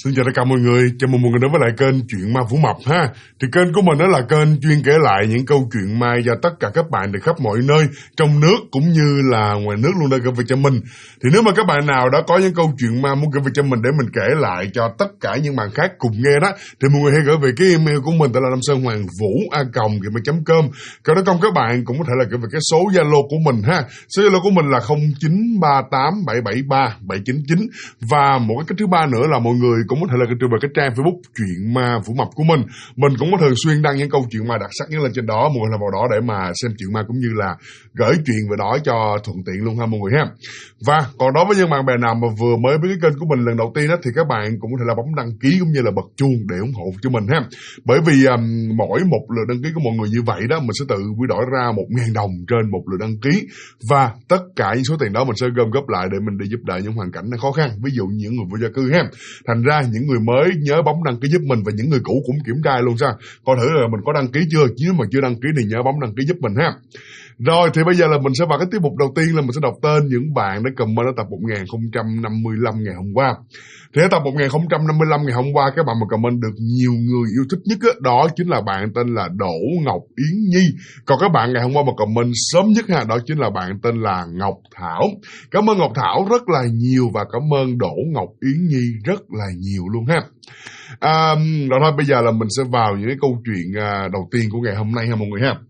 Xin chào tất cả mọi người, chào mừng mọi người đến với lại kênh Chuyện Ma Vũ Mập ha. Thì kênh của mình đó là kênh chuyên kể lại những câu chuyện ma do tất cả các bạn từ khắp mọi nơi, trong nước cũng như là ngoài nước luôn đã gửi về cho mình. Thì nếu mà các bạn nào đã có những câu chuyện ma muốn gửi về cho mình để mình kể lại cho tất cả những bạn khác cùng nghe đó, thì mọi người hãy gửi về cái email của mình, tên là namsonhoangvu@gmail.com. Còn đó không, các bạn cũng có thể là gửi về cái số Zalo của mình ha. Số Zalo của mình là 0938773799. Và một cái cách thứ ba nữa là mọi người cũng có thể là truy về cái trang Facebook Chuyện Ma Vũ Mập của mình. Mình cũng có thường xuyên đăng những câu chuyện ma đặc sắc nhất lên trên đó, mọi người là vào đó để mà xem chuyện ma cũng như là gửi chuyện về đó cho thuận tiện luôn ha mọi người ha. Và còn đối với những bạn bè nào mà vừa mới với cái kênh của mình lần đầu tiên đó, thì các bạn cũng có thể là bấm đăng ký cũng như là bật chuông để ủng hộ cho mình ha. Bởi vì mỗi một lượt đăng ký của mọi người như vậy đó, mình sẽ tự quy đổi ra 1.000 đồng trên một lượt đăng ký, và tất cả những số tiền đó mình sẽ gom góp lại để mình đi giúp đỡ những hoàn cảnh khó khăn, ví dụ những người vô gia cư ha. Thành ra những người mới nhớ bấm đăng ký giúp mình, và những người cũ cũng kiểm tra luôn sao, coi thử là mình có đăng ký chưa, nếu mà chưa đăng ký thì nhớ bấm đăng ký giúp mình ha. Rồi thì bây giờ là mình sẽ vào cái tiết mục đầu tiên, là mình sẽ đọc tên những bạn đã comment ở tập 1055 ngày hôm qua. Thì ở tập 1055 ngày hôm qua, các bạn mà comment được nhiều người yêu thích nhất đó chính là bạn tên là Đỗ Ngọc Yến Nhi. Còn các bạn ngày hôm qua mà comment sớm nhất ha, đó chính là bạn tên là Ngọc Thảo. Cảm ơn Ngọc Thảo rất là nhiều, và cảm ơn Đỗ Ngọc Yến Nhi rất là nhiều luôn ha. Rồi thôi, bây giờ là mình sẽ vào những cái câu chuyện đầu tiên của ngày hôm nay ha mọi người ha.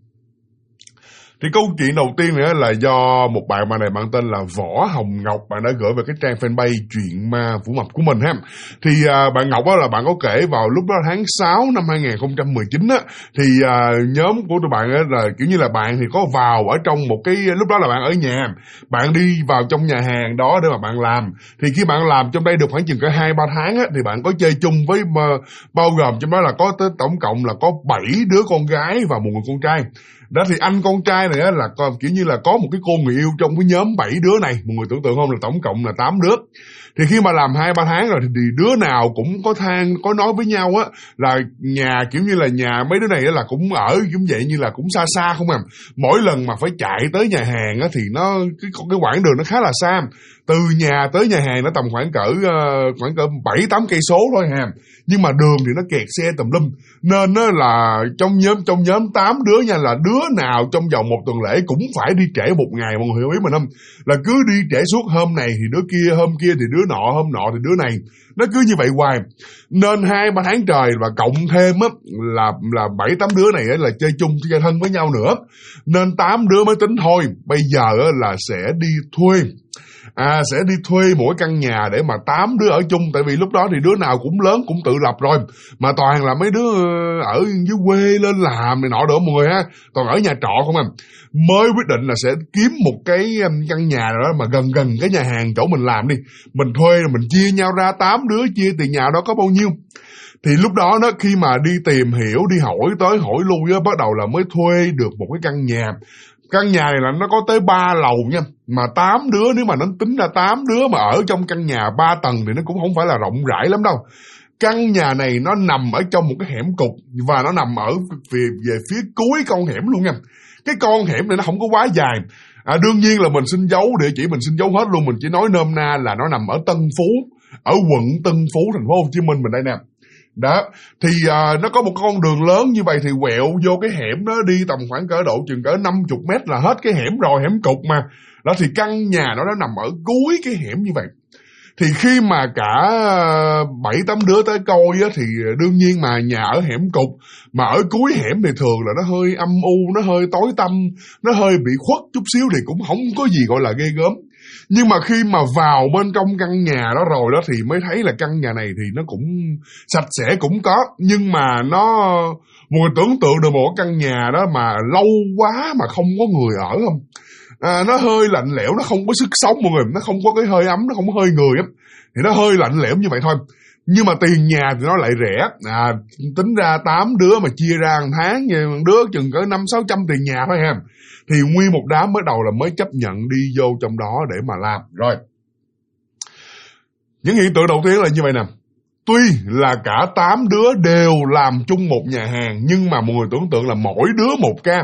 Thì câu chuyện đầu tiên nữa là do một bạn này, bạn tên là Võ Hồng Ngọc, bạn đã gửi về cái trang fanpage Chuyện Ma Vũ Mập của mình ha. Thì bạn Ngọc đó là bạn có kể vào lúc đó tháng 6 năm 2019 á, thì nhóm của tụi bạn á là kiểu như là bạn thì có vào ở trong một cái, lúc đó là bạn ở nhà, bạn đi vào trong nhà hàng đó để mà bạn làm. Thì khi bạn làm trong đây được khoảng chừng cả 2-3 tháng á, thì bạn có chơi chung với bao gồm trong đó là có tới tổng cộng là có 7 đứa con gái và một người con trai. Đó thì anh con trai này là kiểu như là có một cái cô người yêu trong cái nhóm 7 đứa này. Mọi người tưởng tượng không, là tổng cộng là 8 đứa. Thì khi mà làm 2-3 tháng rồi thì đứa nào cũng có nói với nhau á là nhà kiểu như là nhà mấy đứa này là cũng ở cũng vậy, như là cũng xa xa không à. Mỗi lần mà phải chạy tới nhà hàng á thì nó cái quãng đường nó khá là xa. Từ nhà tới nhà hàng nó tầm khoảng cỡ 7-8 cây số thôi ha. Nhưng mà đường thì nó kẹt xe tùm lum, nên nó là trong nhóm 8 đứa nha, là đứa nào trong vòng một tuần lễ cũng phải đi trễ một ngày, mọi người hiểu ý mình không? Là cứ đi trễ suốt, hôm này thì đứa kia, hôm kia thì đứa nọ, hôm nọ thì đứa này, nó cứ như vậy hoài. Nên 2-3 tháng trời, và cộng thêm á là 7-8 đứa này là chơi chung, chơi thân với nhau nữa, nên 8 đứa mới tính thôi bây giờ là sẽ đi thuê mỗi căn nhà để mà 8 đứa ở chung. Tại vì lúc đó thì đứa nào cũng lớn, cũng tự lập rồi, mà toàn là mấy đứa ở dưới quê lên làm này nọ đỡ mọi người ha, toàn ở nhà trọ không à. Mới quyết định là sẽ kiếm một cái căn nhà đó mà gần cái nhà hàng chỗ mình làm đi, mình thuê rồi mình chia nhau ra 8 đứa, chia tiền nhà đó có bao nhiêu. Thì lúc đó khi mà đi tìm hiểu, đi hỏi tới hỏi lui á, bắt đầu là mới thuê được một cái căn nhà. Căn nhà này là nó có tới 3 lầu nha, mà 8 đứa, nếu mà nó tính ra 8 đứa mà ở trong căn nhà 3 tầng thì nó cũng không phải là rộng rãi lắm đâu. Căn nhà này nó nằm ở trong một cái hẻm cụt, và nó nằm ở về phía cuối con hẻm luôn nha. Cái con hẻm này nó không có quá dài. Đương nhiên là mình xin giấu địa chỉ, mình xin giấu hết luôn, mình chỉ nói nôm na là nó nằm ở Tân Phú, ở quận Tân Phú, thành phố Hồ Chí Minh mình đây nè. Đó, thì nó có một con đường lớn như vậy, thì quẹo vô cái hẻm đó đi tầm khoảng cỡ độ chừng cỡ 50 mét là hết cái hẻm rồi, hẻm cụt mà. Đó thì căn nhà nó nằm ở cuối cái hẻm như vậy. Thì khi mà cả 7-8 đứa tới coi á, thì đương nhiên mà nhà ở hẻm cụt, mà ở cuối hẻm thì thường là nó hơi âm u, nó hơi tối tăm, nó hơi bị khuất chút xíu, thì cũng không có gì gọi là ghê gớm. Nhưng mà khi mà vào bên trong căn nhà đó rồi đó, thì mới thấy là căn nhà này thì nó cũng sạch sẽ cũng có, nhưng mà mọi người tưởng tượng được một căn nhà đó mà lâu quá mà không có người ở không? Nó hơi lạnh lẽo, nó không có sức sống mọi người, nó không có cái hơi ấm, nó không có hơi người á, thì nó hơi lạnh lẽo như vậy thôi. Nhưng mà tiền nhà thì nó lại rẻ. Tính ra 8 đứa mà chia ra một tháng, đứa chừng cỡ 500-600 tiền nhà thôi ha. Thì nguyên một đám mới đầu là mới chấp nhận đi vô trong đó để mà làm. Rồi, những hiện tượng đầu tiên là như vậy nè. Tuy là cả 8 đứa đều làm chung một nhà hàng, nhưng mà mọi người tưởng tượng là mỗi đứa một ca.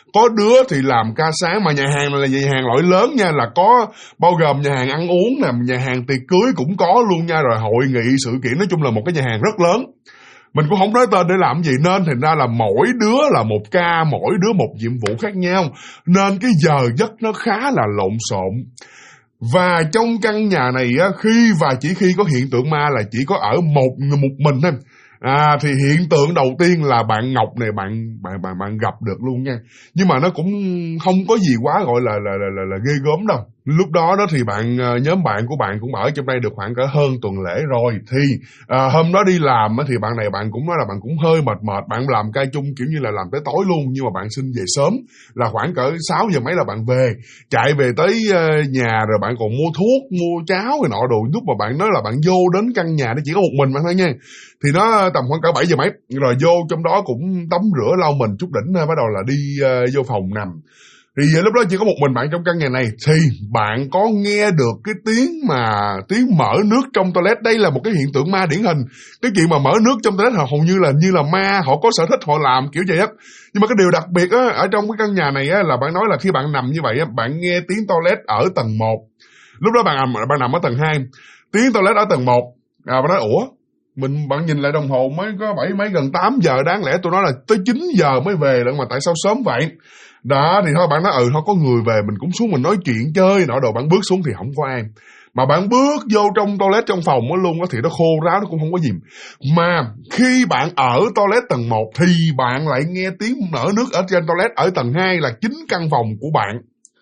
Có đứa thì làm ca sáng, mà nhà hàng này là nhà hàng loại lớn nha, là có bao gồm nhà hàng ăn uống nè, nhà hàng tiệc cưới cũng có luôn nha, rồi hội nghị sự kiện, nói chung là một cái nhà hàng rất lớn. Mình cũng không nói tên để làm gì, nên thành ra là mỗi đứa là một ca, mỗi đứa một nhiệm vụ khác nhau, nên cái giờ giấc nó khá là lộn xộn. Và trong căn nhà này á, chỉ khi có hiện tượng ma là chỉ có ở một mình thôi. Thì hiện tượng đầu tiên là bạn Ngọc này bạn gặp được luôn nha. Nhưng mà nó cũng không có gì quá gọi là ghê gớm đâu. Lúc đó thì nhóm bạn của bạn cũng ở trong đây được khoảng cỡ hơn tuần lễ rồi. Thì hôm đó đi làm thì bạn này bạn cũng nói là bạn cũng hơi mệt, bạn làm ca chung kiểu như là làm tới tối luôn, nhưng mà bạn xin về sớm, là khoảng cỡ 6 giờ mấy là bạn về, chạy về tới nhà rồi bạn còn mua thuốc, mua cháo rồi nọ đồ. Lúc mà bạn nói là bạn vô đến căn nhà nó chỉ có một mình bạn thôi nha, thì nó tầm khoảng cỡ 7 giờ mấy rồi vô trong đó cũng tắm rửa lau mình chút đỉnh, bắt đầu là đi vô phòng nằm. Thì lúc đó chỉ có một mình bạn trong căn nhà này, thì bạn có nghe được cái tiếng mở nước trong toilet. Đây là một cái hiện tượng ma điển hình. Cái chuyện mà mở nước trong toilet hầu như là ma họ có sở thích họ làm kiểu vậy á. Nhưng mà cái điều đặc biệt á, ở trong cái căn nhà này á, là bạn nói là khi bạn nằm như vậy á, bạn nghe tiếng toilet ở tầng 1. Lúc đó bạn nằm ở tầng 2, tiếng toilet ở tầng 1. Bạn nói ủa, bạn nhìn lại đồng hồ mới có 7 mấy gần 8 giờ, đáng lẽ tôi nói là tới 9 giờ mới về lận mà tại sao sớm vậy? Đó thì thôi bạn nói thôi có người về mình cũng xuống mình nói chuyện chơi nọ đồ. Bạn bước xuống thì không có ai, mà bạn bước vô trong toilet trong phòng đó luôn đó, thì nó khô ráo, nó cũng không có gì. Mà khi bạn ở toilet tầng 1 thì bạn lại nghe tiếng nở nước ở trên toilet ở tầng 2 là chính căn phòng của bạn.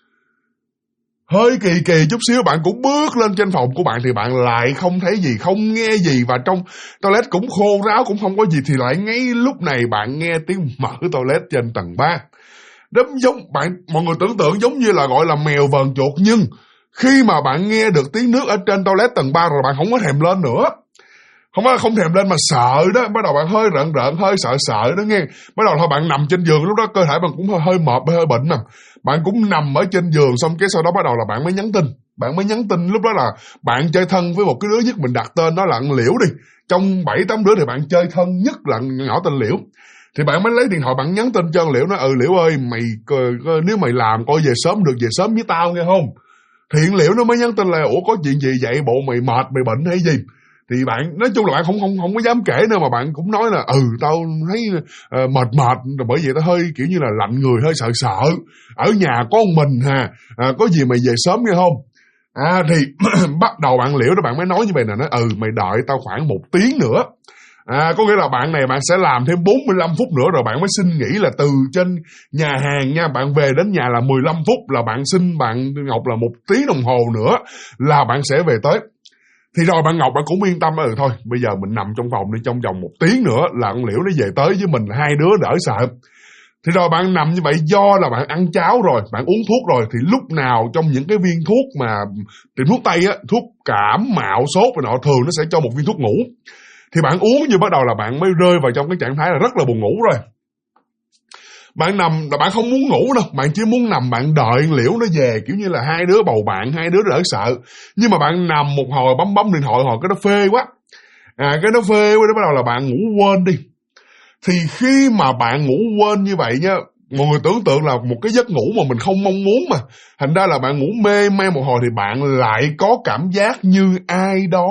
Hơi kỳ chút xíu, bạn cũng bước lên trên phòng của bạn thì bạn lại không thấy gì, không nghe gì, và trong toilet cũng khô ráo, cũng không có gì, thì lại ngay lúc này bạn nghe tiếng mở toilet trên tầng 3. Mọi người tưởng tượng giống như là gọi là mèo vờn chuột, nhưng khi mà bạn nghe được tiếng nước ở trên toilet tầng 3 rồi bạn không có thèm lên nữa. Không thèm lên mà sợ đó, bắt đầu bạn hơi rợn, hơi sợ đó nghe. Bắt đầu thôi bạn nằm trên giường, lúc đó cơ thể bạn cũng hơi mệt, hơi bệnh nè. Bạn cũng nằm ở trên giường, xong cái sau đó bắt đầu là bạn mới nhắn tin. Lúc đó là bạn chơi thân với một cái đứa nhất, mình đặt tên nó là Liễu đi. Trong 7-8 đứa thì bạn chơi thân nhất là nhỏ tên Liễu. Thì bạn mới lấy điện thoại bạn nhắn tin cho Liễu, nói Liễu ơi, nếu mày làm coi về sớm được, về sớm với tao nghe không? Thì Liễu nó mới nhắn tin là ủa có chuyện gì vậy, bộ mày mệt, mày bệnh hay gì? Thì bạn nói chung là bạn không có dám kể nữa, mà bạn cũng nói là tao thấy mệt, rồi bởi vì tao hơi kiểu như là lạnh người, hơi sợ, ở nhà có một mình có gì mày về sớm nghe không? Thì bắt đầu bạn Liễu đó bạn mới nói như vậy nè, nói mày đợi tao khoảng 1 tiếng nữa. Có nghĩa là bạn này bạn sẽ làm thêm 45 phút nữa rồi bạn mới xin nghỉ, là từ trên nhà hàng nha, bạn về đến nhà là 15 phút, là bạn xin bạn Ngọc là 1 tiếng đồng hồ nữa là bạn sẽ về tới. Thì rồi bạn Ngọc bạn cũng yên tâm, thôi bây giờ mình nằm trong phòng đi, trong vòng 1 tiếng nữa là con Liễu nó về tới với mình, 2 đứa đỡ sợ. Thì rồi bạn nằm như vậy, do là bạn ăn cháo rồi, bạn uống thuốc rồi, thì lúc nào trong những cái viên thuốc mà tiệm thuốc Tây á, thuốc cảm mạo sốt rồi nọ, thường nó sẽ cho một viên thuốc ngủ. Thì bạn uống như bắt đầu là bạn mới rơi vào trong cái trạng thái là rất là buồn ngủ rồi. Bạn nằm là bạn không muốn ngủ đâu, bạn chỉ muốn nằm bạn đợi Liễu nó về, kiểu như là 2 đứa bầu bạn, 2 đứa đỡ sợ. Nhưng mà bạn nằm một hồi bấm điện thoại hồi cái nó phê quá. Cái nó phê quá, bắt đầu là bạn ngủ quên đi. Thì khi mà bạn ngủ quên như vậy nha, mọi người tưởng tượng là một cái giấc ngủ mà mình không mong muốn mà. Thành ra là bạn ngủ mê man một hồi thì bạn lại có cảm giác như ai đó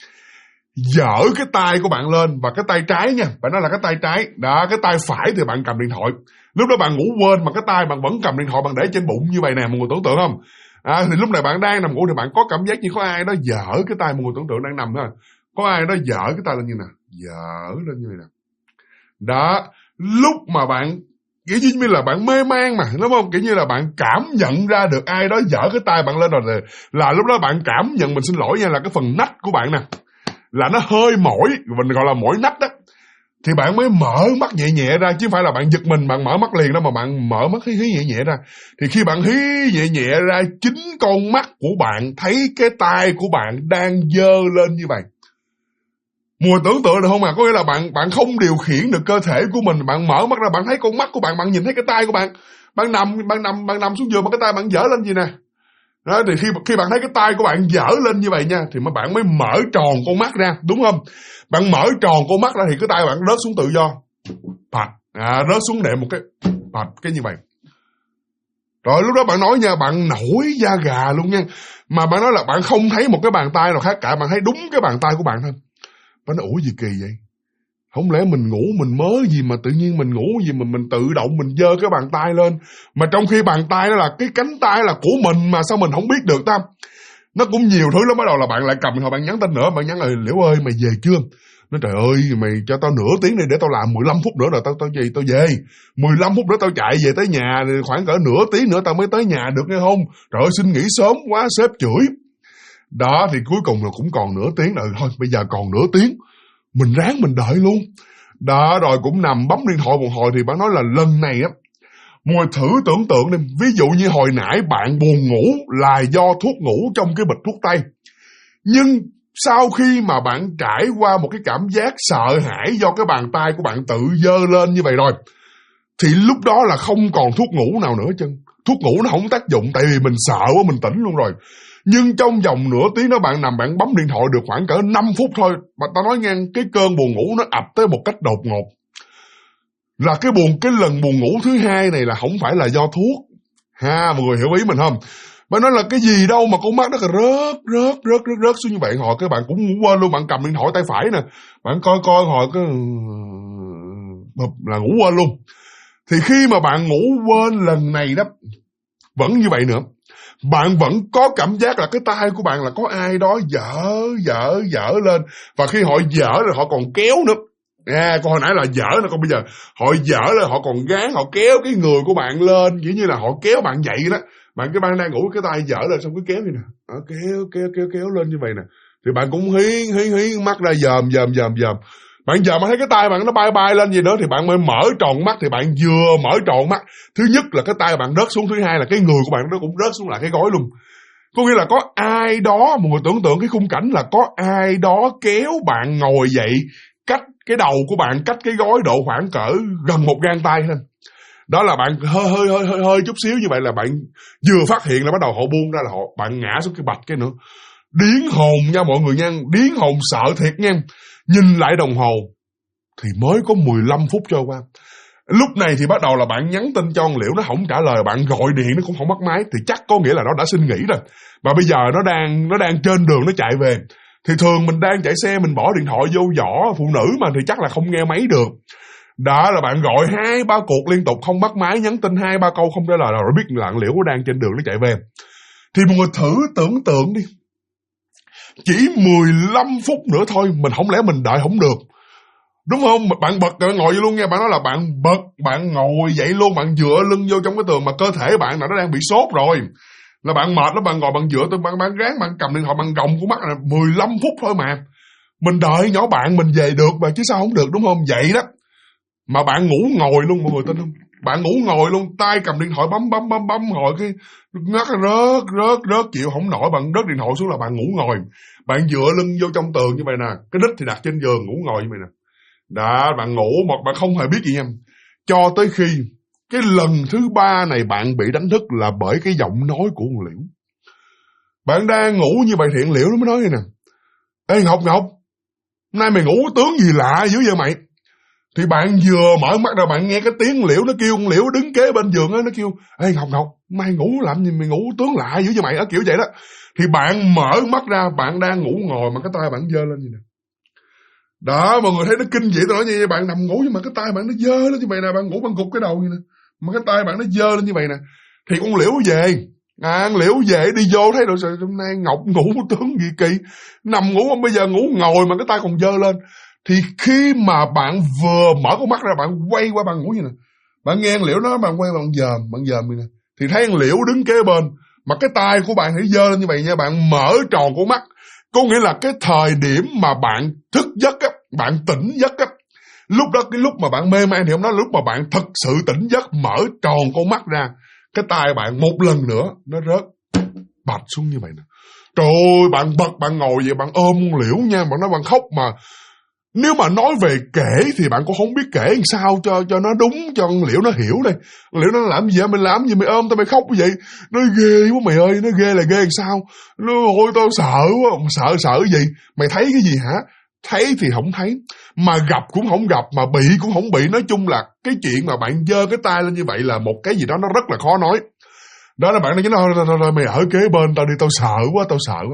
dở cái tay của bạn lên, và cái tay trái nha, bạn nói là cái tay trái đó, cái tay phải thì bạn cầm điện thoại. Lúc đó bạn ngủ quên mà cái tay bạn vẫn cầm điện thoại, bạn để trên bụng như vậy nè, mọi người tưởng tượng không? Thì lúc này bạn đang nằm ngủ thì bạn có cảm giác như có ai đó dở cái tay, mọi người tưởng tượng đang nằm thôi, có ai đó dở cái tay lên như nè, dở lên như vậy nè. Đó, lúc mà bạn kiểu như là bạn mê man mà, đúng không? Kiểu như là bạn cảm nhận ra được ai đó dở cái tay bạn lên rồi, là lúc đó bạn cảm nhận, mình xin lỗi nha, là cái phần nách của bạn nè là nó hơi mỏi, mình gọi là mỏi nách đó. Thì bạn mới mở mắt nhẹ nhẹ ra, chứ không phải là bạn giật mình bạn mở mắt liền đâu, mà bạn mở mắt hí nhẹ nhẹ ra. Thì khi bạn hí nhẹ nhẹ ra, chính con mắt của bạn thấy cái tay của bạn đang giơ lên như vậy. Mùi tưởng tượng được không à? Có nghĩa là bạn không điều khiển được cơ thể của mình, bạn mở mắt ra bạn thấy con mắt của bạn, bạn nhìn thấy cái tay của bạn. Bạn nằm xuống giường mà cái tay bạn giở lên gì nè. Đó, thì khi bạn thấy cái tay của bạn dở lên như vậy nha, thì bạn mới mở tròn con mắt ra, đúng không? Bạn mở tròn con mắt ra thì cái tay bạn rớt xuống tự do, rớt xuống nệm một cái, cái như vậy. Rồi lúc đó bạn nói nha, bạn nổi da gà luôn nha. Mà bạn nói là bạn không thấy một cái bàn tay nào khác cả, bạn thấy đúng cái bàn tay của bạn thôi. Bạn nói ủa gì kỳ vậy? Không lẽ mình ngủ mình mớ gì mà tự nhiên mình ngủ gì mà mình tự động mình giơ cái bàn tay lên. Mà trong khi bàn tay đó là cái cánh tay là của mình mà sao mình không biết được ta? Nó cũng nhiều thứ lắm. Bắt đầu là bạn lại cầm điện thoại bạn nhắn tin nữa. Bạn nhắn là Liễu ơi mày về chưa? Nói trời ơi mày cho tao nửa tiếng đi để tao làm 15 phút nữa rồi tao về 15 phút nữa tao chạy về tới nhà, khoảng cỡ nửa tiếng nữa tao mới tới nhà được nghe không? Trời ơi xin nghỉ sớm quá sếp chửi. Đó thì cuối cùng là cũng còn nửa tiếng rồi. Thôi bây giờ còn nửa tiếng mình ráng mình đợi luôn. Đó rồi cũng nằm bấm điện thoại một hồi thì bạn nói là lần này á, mọi người thử tưởng tượng đi, ví dụ như hồi nãy bạn buồn ngủ là do thuốc ngủ trong cái bịch thuốc tây. Nhưng sau khi mà bạn trải qua một cái cảm giác sợ hãi do cái bàn tay của bạn tự giơ lên như vậy rồi, thì lúc đó là không còn thuốc ngủ nào nữa chân. Thuốc ngủ nó không tác dụng tại vì mình sợ quá mình tỉnh luôn rồi. Nhưng trong vòng nửa tiếng đó bạn nằm bạn bấm điện thoại được khoảng cỡ 5 phút thôi. Mà ta nói nghe, cái cơn buồn ngủ nó ập tới một cách đột ngột. Là cái lần buồn ngủ thứ hai này là không phải là do thuốc. Ha, mọi người hiểu ý mình không? Bạn nói là cái gì đâu mà con mắt nó rớt xuống như vậy. Hồi cái bạn cũng ngủ quên luôn, bạn cầm điện thoại tay phải nè. Bạn coi hồi cái là ngủ quên luôn. Thì khi mà bạn ngủ quên lần này đó, vẫn như vậy nữa. Bạn vẫn có cảm giác là cái tay của bạn là có ai đó dở lên. Và khi họ dở rồi họ còn kéo nữa. Còn hồi nãy là dở nữa, còn bây giờ họ dở lên, họ còn gán, họ kéo cái người của bạn lên, kiểu như là họ kéo bạn dậy đó. Bạn cái ban đang ngủ cái tay dở lên xong cứ kéo như nè. Kéo lên như vậy nè. Thì bạn cũng hí mắt ra dòm. Bạn giờ mà thấy cái tay bạn nó bay lên gì nữa thì bạn mới mở tròn mắt. Thì bạn vừa mở tròn mắt, thứ nhất là cái tay bạn rớt xuống, thứ hai là cái người của bạn nó cũng rớt xuống lại cái gối luôn. Có nghĩa là có ai đó, mọi người tưởng tượng cái khung cảnh là có ai đó kéo bạn ngồi dậy, cách cái đầu của bạn cách cái gối độ khoảng cỡ gần một gang tay thôi. Đó là bạn hơi chút xíu như vậy là bạn vừa phát hiện là bắt đầu họ buông ra là bạn ngã xuống cái bạch cái nữa. Điên hồn nha mọi người nha, điên hồn sợ thiệt nha. Nhìn lại đồng hồ thì mới có 15 phút trôi qua. Lúc này thì bắt đầu là bạn nhắn tin cho con Liễu, nó không trả lời, bạn gọi điện nó cũng không bắt máy, thì chắc có nghĩa là nó đã xin nghỉ rồi. Và bây giờ nó đang trên đường nó chạy về. Thì thường mình đang chạy xe mình bỏ điện thoại vô giỏ phụ nữ mà thì chắc là không nghe máy được. Đó là bạn gọi 2-3 cuộc liên tục không bắt máy, nhắn tin 2-3 câu không trả lời, rồi biết là Liễu đang trên đường nó chạy về. Thì mọi người thử tưởng tượng đi, chỉ 15 phút nữa thôi, mình không lẽ mình đợi không được, đúng không? Bạn bật bạn ngồi vô luôn nha. Bạn nói là bạn bật, bạn ngồi dậy luôn, bạn dựa lưng vô trong cái tường mà cơ thể bạn nó đang bị sốt rồi, là bạn mệt lắm, bạn ngồi bạn dựa tường, bạn ráng bạn cầm điện thoại bạn gồng của mắt là 15 phút thôi mà. Mình đợi nhỏ bạn mình về được mà chứ sao không được, đúng không? Vậy đó mà bạn ngủ ngồi luôn, mọi người tin không? Bạn ngủ ngồi luôn, tay cầm điện thoại bấm hồi cái ngắt rớt chịu không nổi, bạn rớt điện thoại xuống là bạn ngủ ngồi. Bạn dựa lưng vô trong tường như vậy nè, cái đít thì đặt trên giường, ngủ ngồi như vậy nè. Đó, bạn ngủ mà bạn không hề biết gì nha. Cho tới khi cái lần thứ 3 này bạn bị đánh thức là bởi cái giọng nói của con Liễu. Bạn đang ngủ như vậy thì Liễu nó mới nói như nè: Ê Ngọc, hôm nay mày ngủ tướng gì lạ dữ vậy mày? Thì bạn vừa mở mắt ra bạn nghe cái tiếng Liễu nó kêu, con Liễu đứng kế bên giường á, nó kêu: Ê Ngọc, mày ngủ làm gì mày ngủ tướng lạ dữ vậy mày? Đó, kiểu vậy đó. Thì bạn mở mắt ra, bạn đang ngủ ngồi mà cái tay bạn giơ lên như nè. Đó, mọi người thấy nó kinh dị, tôi nói như vậy, bạn nằm ngủ nhưng mà cái tay bạn nó giơ lên như vậy nè, bạn ngủ bạn gục cái đầu như nè, mà cái tay bạn nó giơ lên như vậy nè. Thì con Liễu về, con Liễu về đi vô thấy rồi, hôm nay Ngọc ngủ tướng gì kỳ, nằm ngủ không, bây giờ ngủ ngồi mà cái tay còn giơ lên. Thì khi mà bạn vừa mở con mắt ra, bạn quay qua bạn ngủ như nè, bạn nghe con Liễu nói, bạn quay bạn dòm như nè, thì thấy con Liễu đứng kế bên, mà cái tay của bạn thì giơ lên như vậy nha, bạn mở tròn con mắt. Có nghĩa là cái thời điểm mà bạn thức giấc á, bạn tỉnh giấc á, lúc đó cái lúc mà bạn mê man thì không nói, lúc mà bạn thực sự tỉnh giấc mở tròn con mắt ra, cái tay bạn một lần nữa nó rớt bạch xuống như vậy nè. Trời ơi, bạn bật bạn ngồi vậy, bạn ôm con Liễu nha, bạn nói bạn khóc mà. Nếu mà nói về kể thì bạn cũng không biết kể làm sao cho nó đúng, cho con Liễu nó hiểu đây. Liễu nó làm gì vậy? Mình làm gì mày ôm tao mày khóc như vậy? Nó ghê quá mày ơi, nó ghê là ghê làm sao? Nó ôi tao sợ quá, sợ gì? Mày thấy cái gì hả? Thấy thì không thấy, mà gặp cũng không gặp, mà bị cũng không bị. Nói chung là cái chuyện mà bạn giơ cái tay lên như vậy là một cái gì đó nó rất là khó nói. Đó là bạn nói thôi mày ở kế bên tao đi, tao sợ quá.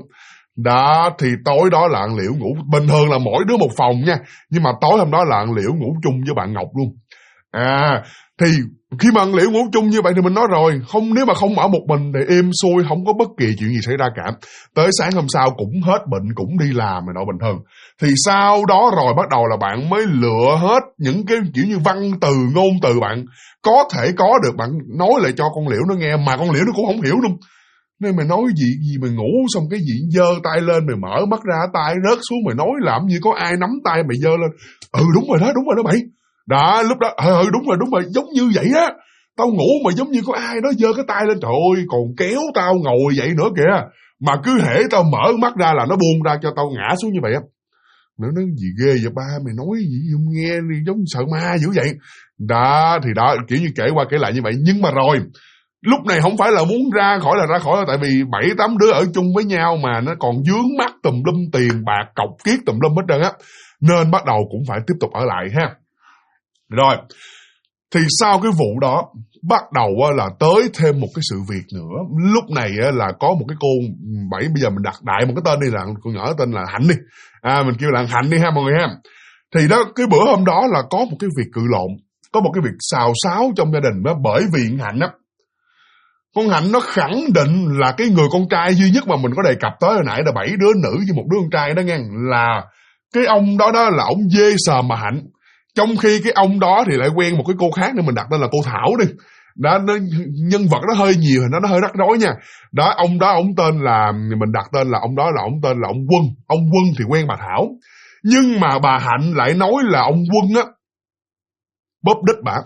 Đó, thì tối đó là Liễu ngủ, bình thường là mỗi đứa một phòng nha, nhưng mà tối hôm đó là Liễu ngủ chung với bạn Ngọc luôn. Thì khi mà Liễu ngủ chung như vậy thì mình nói rồi, nếu mà không ở một mình thì êm xuôi, không có bất kỳ chuyện gì xảy ra cả. Tới sáng hôm sau cũng hết bệnh, cũng đi làm rồi nọ bình thường. Thì sau đó rồi bắt đầu là bạn mới lựa hết những cái kiểu như văn từ, ngôn từ bạn có thể có được, bạn nói lại cho con Liễu nó nghe, mà con Liễu nó cũng không hiểu luôn. Nên mày nói gì mày ngủ xong cái gì giơ tay lên, mày mở mắt ra tay rớt xuống, mày nói làm như có ai nắm tay mày giơ lên. Đúng rồi đó mày. Đó, lúc đó đúng rồi, giống như vậy á. Tao ngủ mà giống như có ai đó giơ cái tay lên, trời ơi, còn kéo tao ngồi vậy nữa kìa. Mà cứ hễ tao mở mắt ra là nó buông ra cho tao ngã xuống như vậy á. Nó nói gì ghê vậy ba, mày nói gì không nghe giống sợ ma dữ vậy. Đó, thì đó, kiểu như kể qua kể lại như vậy. Nhưng mà rồi, lúc này không phải là muốn ra khỏi, tại vì 7-8 đứa ở chung với nhau mà nó còn vướng mắc tùm lum tiền bạc cọc kiết tùm lum hết trơn á, nên bắt đầu cũng phải tiếp tục ở lại ha. Rồi, thì sau cái vụ đó bắt đầu là tới thêm một cái sự việc nữa. Lúc này là có một cái cô bây giờ mình đặt đại một cái tên đi, là cô nhỏ tên là Hạnh đi, mình kêu là Hạnh đi ha mọi người ha. Thì đó, cái bữa hôm đó là có một cái việc cự lộn, có một cái việc xào xáo trong gia đình đó, bởi vì Hạnh á, con Hạnh nó khẳng định là cái người con trai duy nhất mà mình có đề cập tới hồi nãy là 7 đứa nữ với một đứa con trai đó nghe, là cái ông đó là ông dê sờm bà Hạnh. Trong khi cái ông đó thì lại quen một cái cô khác nên mình đặt tên là cô Thảo đi. Đó, nhân vật nó hơi nhiều, nó hơi rắc rối nha. Đó, ông đó ông tên là, mình đặt tên là ông đó là ông tên là ông Quân. Ông Quân thì quen bà Thảo, nhưng mà bà Hạnh lại nói là ông Quân á bóp đít bà.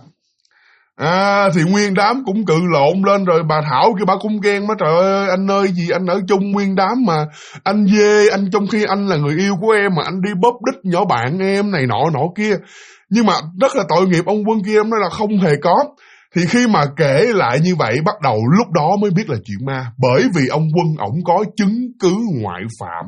Thì nguyên đám cũng cự lộn lên, rồi bà Thảo kia bà cũng ghen má, trời ơi anh ơi gì anh ở chung nguyên đám mà anh dê anh, trong khi anh là người yêu của em mà anh đi bóp đít nhỏ bạn em này nọ kia. Nhưng mà rất là tội nghiệp ông Quân kia, ông nói là không hề có. Thì khi mà kể lại như vậy, bắt đầu lúc đó mới biết là chuyện ma, bởi vì ông Quân ổng có chứng cứ ngoại phạm.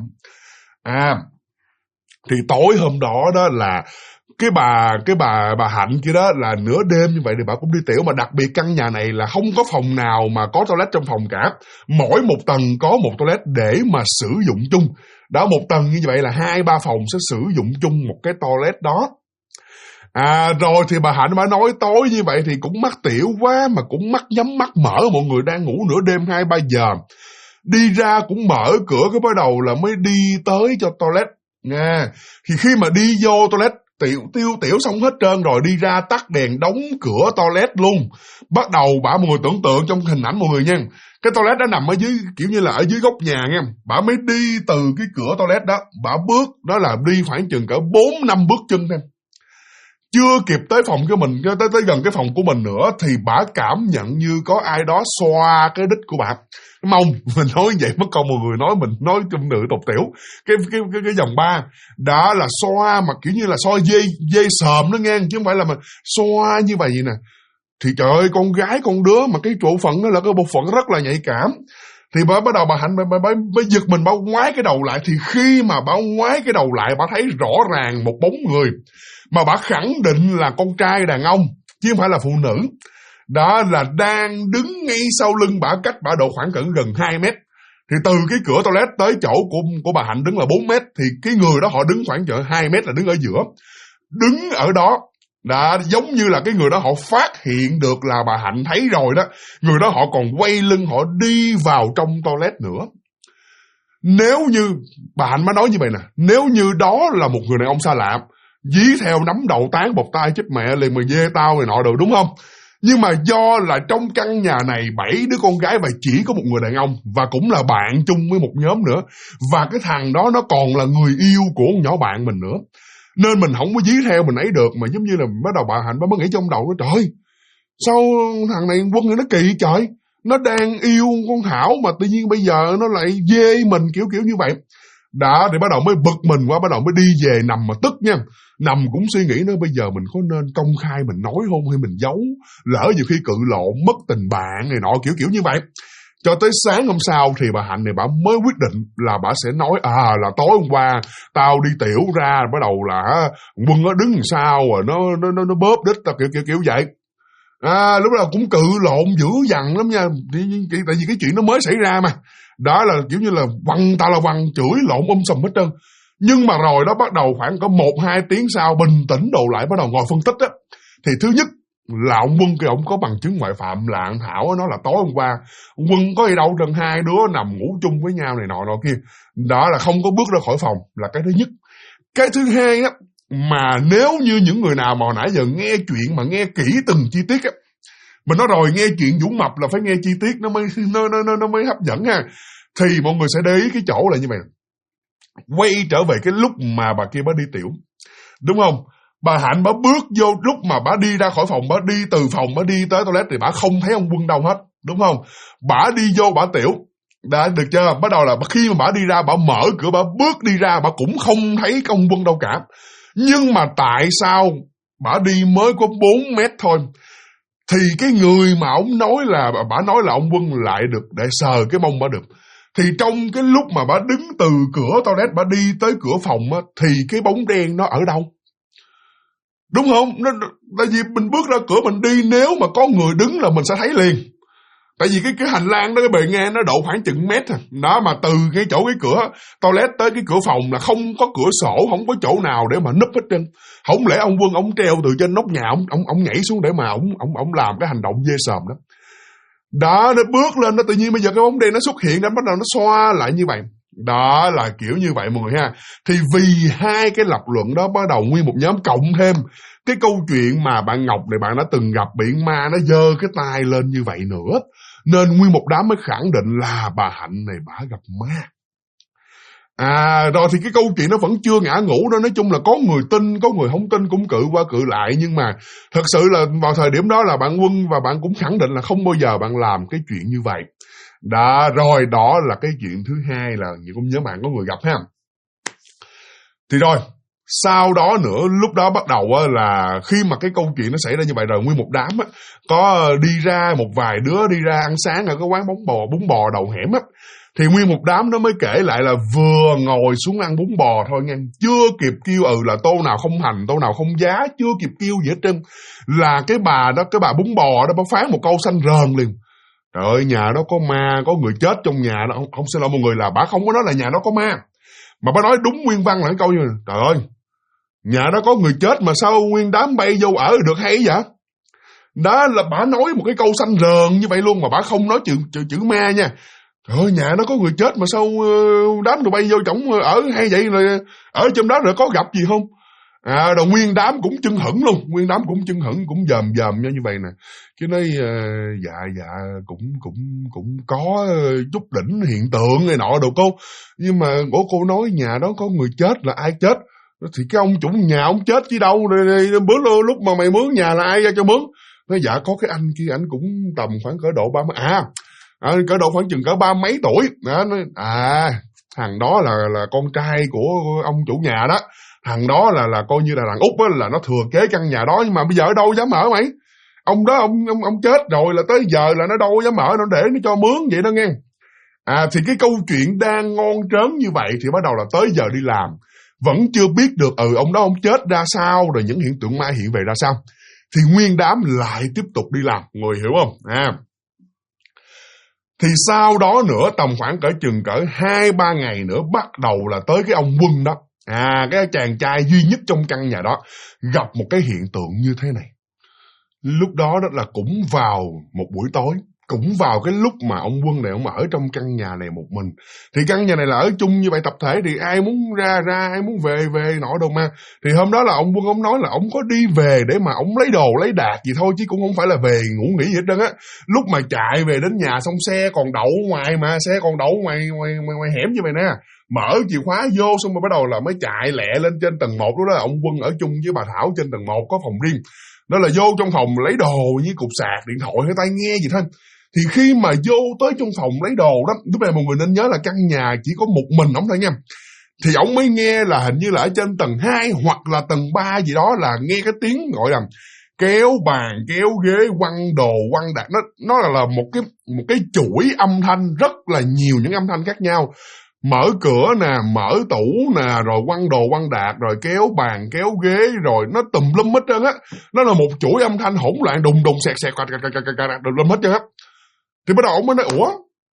Thì tối hôm đó đó là cái bà Hạnh kia đó, là nửa đêm như vậy thì bà cũng đi tiểu, mà đặc biệt căn nhà này là không có phòng nào mà có toilet trong phòng cả. Mỗi một tầng có một toilet để mà sử dụng chung. Đó, một tầng như vậy là 2-3 phòng sẽ sử dụng chung một cái toilet đó. Rồi thì bà Hạnh bà nói tối như vậy thì cũng mắc tiểu quá, mà cũng mắc nhắm mắt mở, mọi người đang ngủ nửa đêm 2-3 giờ. Đi ra cũng mở cửa, cái bắt đầu là mới đi tới cho toilet nha. Thì khi mà đi vô toilet tiểu xong hết trơn rồi, đi ra tắt đèn đóng cửa toilet luôn. Bắt đầu mọi người tưởng tượng trong hình ảnh mọi người nha, cái toilet đó nằm ở dưới, kiểu như là ở dưới góc nhà nha. Bà mới đi từ cái cửa toilet đó, bà bước đó là đi khoảng chừng cỡ 4-5 bước chân thêm. Chưa kịp tới phòng của mình, tới gần cái phòng của mình nữa, thì bà cảm nhận như có ai đó xoa cái đít của bà. Mông, mình nói vậy mất công mọi người nói mình nói chung nữ tục tiểu. Cái dòng ba đã là xoa mà kiểu như là xoa dây sờm nó nghe, chứ không phải là mà xoa như vậy nè. Thì trời ơi, con gái con đứa mà cái bộ phận đó là cái bộ phận rất là nhạy cảm. Thì bà bắt đầu bà Hạnh bà giật mình, bà ngoái cái đầu lại. Thì khi mà bà ngoái cái đầu lại, bà thấy rõ ràng một bóng người mà bà khẳng định là con trai đàn ông chứ không phải là phụ nữ. Đó là đang đứng ngay sau lưng bà, cách bà độ khoảng gần 2 mét. Thì từ cái cửa toilet tới chỗ của bà Hạnh đứng là 4 mét. Thì cái người đó họ đứng khoảng 2 mét là đứng ở giữa. Đứng ở đó đã giống như là cái người đó họ phát hiện được là bà Hạnh thấy rồi đó. Người đó họ còn quay lưng họ đi vào trong toilet nữa. Nếu như bà Hạnh mới nói như vậy nè, nếu như đó là một người đàn ông xa lạ, dí theo nắm đầu tán bọc tay chết mẹ liền mà dê tao này nọ rồi đúng không? Nhưng mà do là trong căn nhà này 7 đứa con gái và chỉ có một người đàn ông, và cũng là bạn chung với một nhóm nữa, và cái thằng đó nó còn là người yêu của con nhỏ bạn mình nữa, nên mình không có dí theo mình ấy được. Mà giống như là bắt đầu bà Hạnh mới nghĩ trong đầu nó, trời sao thằng này Quân này nó kỳ trời, nó đang yêu con Thảo mà tự nhiên bây giờ nó lại dê mình kiểu như vậy. Đã thì bắt đầu mới bực mình quá, bắt đầu mới đi về nằm mà tức nha. Nằm cũng suy nghĩ nữa, bây giờ mình có nên công khai mình nói không hay mình giấu, lỡ nhiều khi cự lộn mất tình bạn này nọ kiểu như vậy. Cho tới sáng hôm sau thì bà Hạnh này bà mới quyết định là bà sẽ nói là tối hôm qua tao đi tiểu ra, bắt đầu là Quân nó đứng sao rồi nó bóp đít tao kiểu vậy. Lúc nào cũng cự lộn dữ dằn lắm nha, tại vì cái chuyện nó mới xảy ra mà. Đó là kiểu như là quăng ta là quăng, chửi lộn sùm hết trơn. Nhưng mà rồi đó bắt đầu khoảng có 1-2 tiếng sau bình tĩnh đồ lại, bắt đầu ngồi phân tích á. Thì thứ nhất là ông Quân kia ông có bằng chứng ngoại phạm là anh Thảo nói là tối hôm qua ông Quân có gì đâu, trần hai đứa nằm ngủ chung với nhau này nọ kia. Đó là không có bước ra khỏi phòng là cái thứ nhất. Cái thứ hai á, mà nếu như những người nào mà hồi nãy giờ nghe chuyện mà nghe kỹ từng chi tiết á, mình nói rồi, nghe chuyện Vũ Mập là phải nghe chi tiết nó mới hấp dẫn ha. Thì mọi người sẽ để ý cái chỗ là như vậy. Quay trở về cái lúc mà bà kia bà đi tiểu, đúng không? Bà Hạnh bà bước vô, lúc mà bà đi ra khỏi phòng, bà đi từ phòng bà đi tới toilet thì bà không thấy ông Quân đâu hết, đúng không? Bà đi vô bà tiểu, đã được chưa? Bắt đầu là khi mà bà đi ra, bà mở cửa, bà bước đi ra, bà cũng không thấy ông Quân đâu cả. Nhưng mà tại sao bà đi mới có 4 mét thôi thì cái người mà ông nói là, bà nói là ông Quân lại được để sờ cái mông bà được. Thì trong cái lúc mà bà đứng từ cửa toilet bà đi tới cửa phòng á, thì cái bóng đen nó ở đâu? Đúng không? Tại vì mình bước ra cửa mình đi, nếu mà có người đứng là mình sẽ thấy liền. Tại vì cái hành lang đó, cái bề ngang nó độ khoảng chừng mét à. Đó, mà từ cái chỗ cái cửa toilet tới cái cửa phòng là không có cửa sổ, không có chỗ nào để mà núp hết trơn. Không lẽ ông Quân ông treo từ trên nóc nhà, ông nhảy xuống để mà ông làm cái hành động dê sòm đó. Đó, nó bước lên, nó tự nhiên bây giờ cái bóng đen nó xuất hiện, nó bắt đầu nó xoa lại như vậy. Đó là kiểu như vậy mọi người ha. Thì vì hai cái lập luận đó bắt đầu nguyên một nhóm, cộng thêm cái câu chuyện mà bạn Ngọc này bạn đã từng gặp biển ma, nó giơ cái tay lên như vậy nữa, nên nguyên một đám mới khẳng định là bà Hạnh này bả gặp ma. Rồi thì cái câu chuyện nó vẫn chưa ngã ngũ đó. Nói chung là có người tin, có người không tin, cũng cự qua cự lại. Nhưng mà thật sự là vào thời điểm đó là bạn Quân và bạn cũng khẳng định là không bao giờ bạn làm cái chuyện như vậy. Đó, rồi đó là cái chuyện thứ hai là những cũng nhớ bạn có người gặp ha. Thì rồi sau đó nữa, lúc đó bắt đầu là khi mà cái câu chuyện nó xảy ra như vậy rồi, nguyên một đám á, có đi ra một vài đứa đi ra ăn sáng ở cái quán bún bò đầu hẻm á, thì nguyên một đám nó mới kể lại là vừa ngồi xuống ăn bún bò thôi nha, chưa kịp kêu là tô nào không hành, tô nào không giá, chưa kịp kêu gì hết trơn, là cái bà đó, cái bà bún bò đó, bà phán một câu xanh rờn liền. Trời ơi, nhà đó có ma, có người chết trong nhà đó. Không xin lỗi mọi người, là bà không có nói là nhà đó có ma, mà bà nói đúng nguyên văn là cái câu như này: trời ơi, nhà đó có người chết mà sao nguyên đám bay vô ở được hay vậy? Đó là bà nói một cái câu xanh rờn như vậy luôn, mà bà không nói chữ ma nha. Trời ơi, nhà nó có người chết mà sao đám tụi bay vô chổng ở hay vậy, rồi ở trong đó rồi có gặp gì không? Rồi nguyên đám cũng chưng hửng luôn, nguyên đám cũng chưng hửng, cũng dòm như vậy nè. Cái nói dạ cũng có chút đỉnh hiện tượng này nọ đồ cô, nhưng mà cô nói nhà đó có người chết là ai chết? Thì cái ông chủ nhà ông chết chứ đâu, rồi bữa lúc mà mày mướn nhà là ai ra cho mướn? Nói dạ có cái anh kia, anh cũng tầm khoảng cỡ độ cỡ độ khoảng chừng cỡ 30 mấy tuổi. Đó, nói, thằng đó là con trai của ông chủ nhà đó, thằng đó là coi như là thằng út á, là nó thừa kế căn nhà đó, nhưng mà bây giờ ở đâu dám ở mày? Ông đó ông chết rồi, là tới giờ là nó đâu dám ở, nó để nó cho mướn vậy đó nghe. Thì cái câu chuyện đang ngon trớn như vậy thì bắt đầu là tới giờ đi làm vẫn chưa biết được ông đó ông chết ra sao, rồi những hiện tượng ma hiện về ra sao, thì nguyên đám lại tiếp tục đi làm, người hiểu không? Thì sau đó nữa, tầm khoảng cỡ 2-3 ngày nữa, bắt đầu là tới cái ông Quân đó, cái chàng trai duy nhất trong căn nhà đó, gặp một cái hiện tượng như thế này. Lúc đó đó là cũng vào một buổi tối, cũng vào cái lúc mà ông Quân này ông ở trong căn nhà này một mình. Thì căn nhà này là ở chung như vậy tập thể, thì ai muốn ra, ai muốn về nọ đâu mà. Thì hôm đó là ông Quân ông nói là ông có đi về để mà ông lấy đồ lấy đạc gì thôi, chứ cũng không phải là về ngủ nghỉ gì hết trơn á. Lúc mà chạy về đến nhà xong xe còn đậu ngoài mà, xe còn đậu ngoài hẻm như vậy nè. Mở chìa khóa vô xong rồi bắt đầu là mới chạy lẹ lên trên tầng 1. Lúc đó là ông Quân ở chung với bà Thảo trên tầng 1 có phòng riêng. Đó là vô trong phòng lấy đồ với cục sạc, điện thoại hay tai nghe gì thôi. Thì khi mà vô tới trong phòng lấy đồ đó, lúc này mọi người nên nhớ là căn nhà chỉ có một mình ông thôi nha. Thì ông mới nghe là hình như là ở trên tầng 2 hoặc là tầng 3 gì đó, là nghe cái tiếng gọi là kéo bàn, kéo ghế, quăng đồ, quăng đạc. Nó là một cái chuỗi âm thanh, rất là nhiều những âm thanh khác nhau. Mở cửa nè, mở tủ nè, rồi quăng đồ quăng đạc, rồi kéo bàn, kéo ghế, rồi nó tùm lum hết trơn á. Nó là một chuỗi âm thanh hỗn loạn, đùng đùng xẹt xẹt đùng lum hết trơn á. Thì bắt đầu ông mới nói, ủa,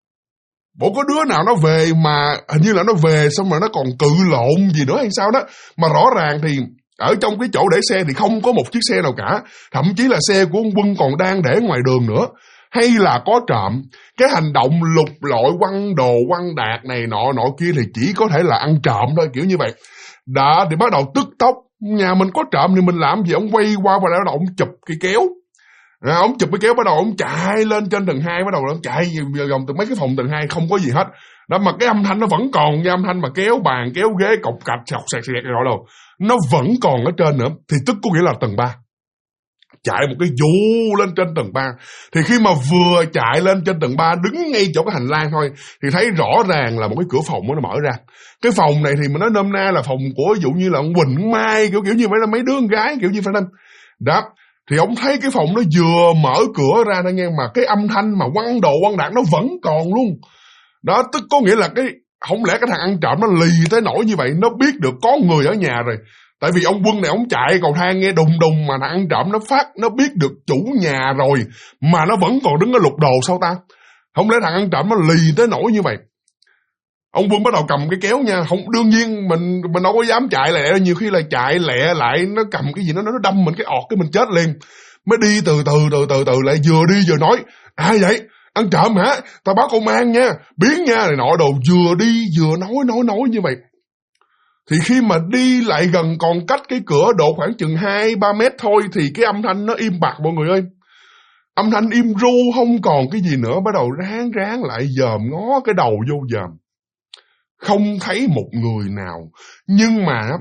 bộ có đứa nào nó về mà hình như là nó về xong rồi nó còn cự lộn gì nữa hay sao đó. Mà rõ ràng thì ở trong cái chỗ để xe thì không có một chiếc xe nào cả. Thậm chí là xe của ông Quân còn đang để ngoài đường nữa. Hay là có trộm. Cái hành động lục lọi quăng đồ quăng đạc này nọ kia thì chỉ có thể là ăn trộm thôi, kiểu như vậy. Đó, thì bắt đầu tức tốc. Nhà mình có trộm thì mình làm gì? Ông quay qua và bắt đầu ông chụp cái kéo. Ông chụp cái kéo, bắt đầu ông chạy lên trên tầng 2, bắt đầu ông chạy vòng từ mấy cái phòng tầng 2 không có gì hết. Đó, mà cái âm thanh nó vẫn còn, cái âm thanh mà kéo bàn, kéo ghế, cọc cạch, sọc sẹt rồi đâu, nó vẫn còn ở trên nữa. Thì tức có nghĩa là tầng 3. Chạy một cái du lên trên tầng 3. Thì khi mà vừa chạy lên trên tầng 3, đứng ngay chỗ cái hành lang thôi, thì thấy rõ ràng là một cái cửa phòng nó mở ra. Cái phòng này thì mình nói nôm na là phòng của ví dụ như là ông Quỳnh Mai, kiểu như vậy, là mấy đứa con gái kiểu như phải không? Đó. Thì ông thấy cái phòng nó vừa mở cửa ra đó nghe, mà cái âm thanh mà quăng đồ quăng đạn nó vẫn còn luôn. Đó, tức có nghĩa là cái không lẽ cái thằng ăn trộm nó lì tới nỗi như vậy, nó biết được có người ở nhà rồi. Tại vì ông Quân này ông chạy cầu thang nghe đùng đùng, mà thằng ăn trộm nó biết được chủ nhà rồi mà nó vẫn còn đứng ở lục đồ sao ta? Không lẽ thằng ăn trộm nó lì tới nỗi như vậy? Ông Quân bắt đầu cầm cái kéo nha. Không, đương nhiên mình đâu có dám chạy lẹ, nhiều khi là chạy lẹ lại nó cầm cái gì nó đâm mình cái ọt cái mình chết liền. Mới đi từ từ lại, vừa đi vừa nói, ai vậy? Ăn trộm hả? Tao báo công an nha, biến nha này nọ đồ. Vừa đi vừa nói như vậy. Thì khi mà đi lại gần còn cách cái cửa độ khoảng chừng 2-3 mét thôi, thì cái âm thanh nó im bặt mọi người ơi. Âm thanh im ru, không còn cái gì nữa. Bắt đầu ráng lại dòm ngó cái đầu vô dòm. Không thấy một người nào. Nhưng mà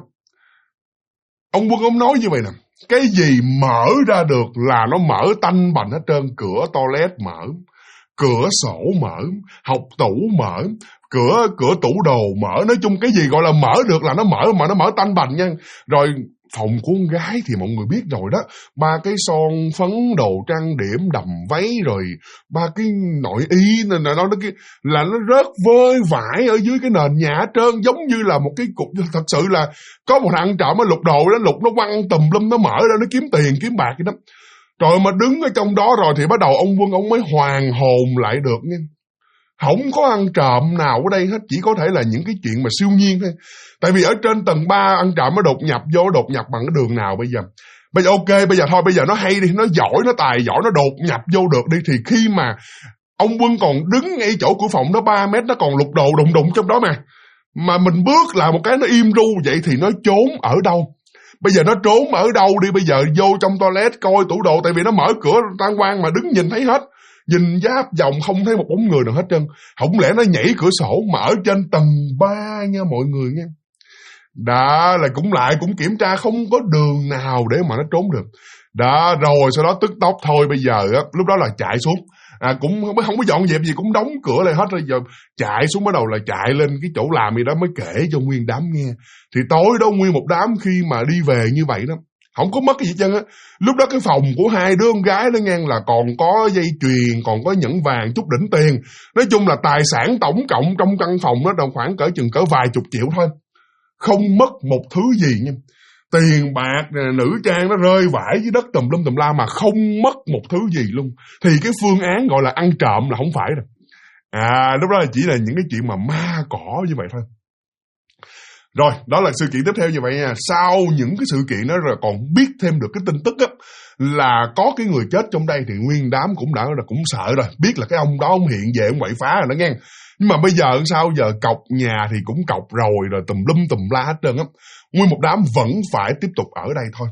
ông Quân ông nói như vậy nè, cái gì mở ra được là nó mở tanh bành hết trơn. Cửa toilet mở, cửa sổ mở, học tủ mở, cửa tủ đồ mở. Nói chung cái gì gọi là mở được là nó mở, mà nó mở tanh bành nha. Rồi phòng của con gái thì mọi người biết rồi đó, 3 cái son phấn đồ trang điểm đầm váy, rồi 3 cái nội y này nó là nó rớt vơi vãi ở dưới cái nền nhà hết trơn, giống như là một cái cục. Thật sự là có một thằng trộm nó lục đồ, nó lục nó quăng tùm lum, nó mở ra nó kiếm tiền kiếm bạc vậy đó. Rồi mà đứng ở trong đó rồi thì bắt đầu ông Quân ông mới hoàn hồn lại được nha. Không có ăn trộm nào ở đây hết, chỉ có thể là những cái chuyện mà siêu nhiên thôi. Tại vì ở trên tầng 3 ăn trộm nó đột nhập bằng cái đường nào bây giờ? Bây giờ ok, bây giờ nó hay đi, nó giỏi, nó tài giỏi, nó đột nhập vô được đi. Thì khi mà ông Quân còn đứng ngay chỗ cửa phòng đó 3 mét, nó còn lục đồ đùng trong đó mà mình bước lại một cái nó im ru vậy thì nó trốn ở đâu? Bây giờ nó trốn ở đâu đi? Bây giờ vô trong toilet coi tủ đồ, tại vì nó mở cửa tan quang mà đứng nhìn thấy hết. Nhìn giáp vòng không thấy một bóng người nào hết trơn. Không lẽ nó nhảy cửa sổ mà ở trên tầng 3 nha mọi người nha. Đó là cũng kiểm tra không có đường nào để mà nó trốn được. Đó, rồi sau đó tức tốc thôi bây giờ á, lúc đó là chạy xuống. Cũng không có dọn dẹp gì, cũng đóng cửa lại hết rồi. Giờ chạy xuống bắt đầu là chạy lên cái chỗ làm gì đó mới kể cho nguyên đám nghe. Thì tối đó nguyên một đám khi mà đi về như vậy đó, không có mất cái gì chân á. Lúc đó cái phòng của 2 đứa con gái nó ngang là còn có dây chuyền, còn có nhẫn vàng, chút đỉnh tiền. Nói chung là tài sản tổng cộng trong căn phòng nó đâu khoảng cỡ vài chục triệu thôi. Không mất một thứ gì nha. Tiền bạc, nữ trang nó rơi vãi dưới đất tùm lum tùm la mà không mất một thứ gì luôn. Thì cái phương án gọi là ăn trộm là không phải rồi. Lúc đó là chỉ là những cái chuyện mà ma cỏ như vậy thôi. Rồi, đó là sự kiện tiếp theo như vậy nha. Sau những cái sự kiện đó rồi còn biết thêm được cái tin tức á, là có cái người chết trong đây, thì nguyên đám cũng sợ rồi. Biết là cái ông đó ông hiện về ông quậy phá rồi đó nghe. Nhưng mà bây giờ sao giờ cọc nhà thì cũng cọc rồi tùm lum tùm la hết trơn á. Nguyên một đám vẫn phải tiếp tục ở đây thôi.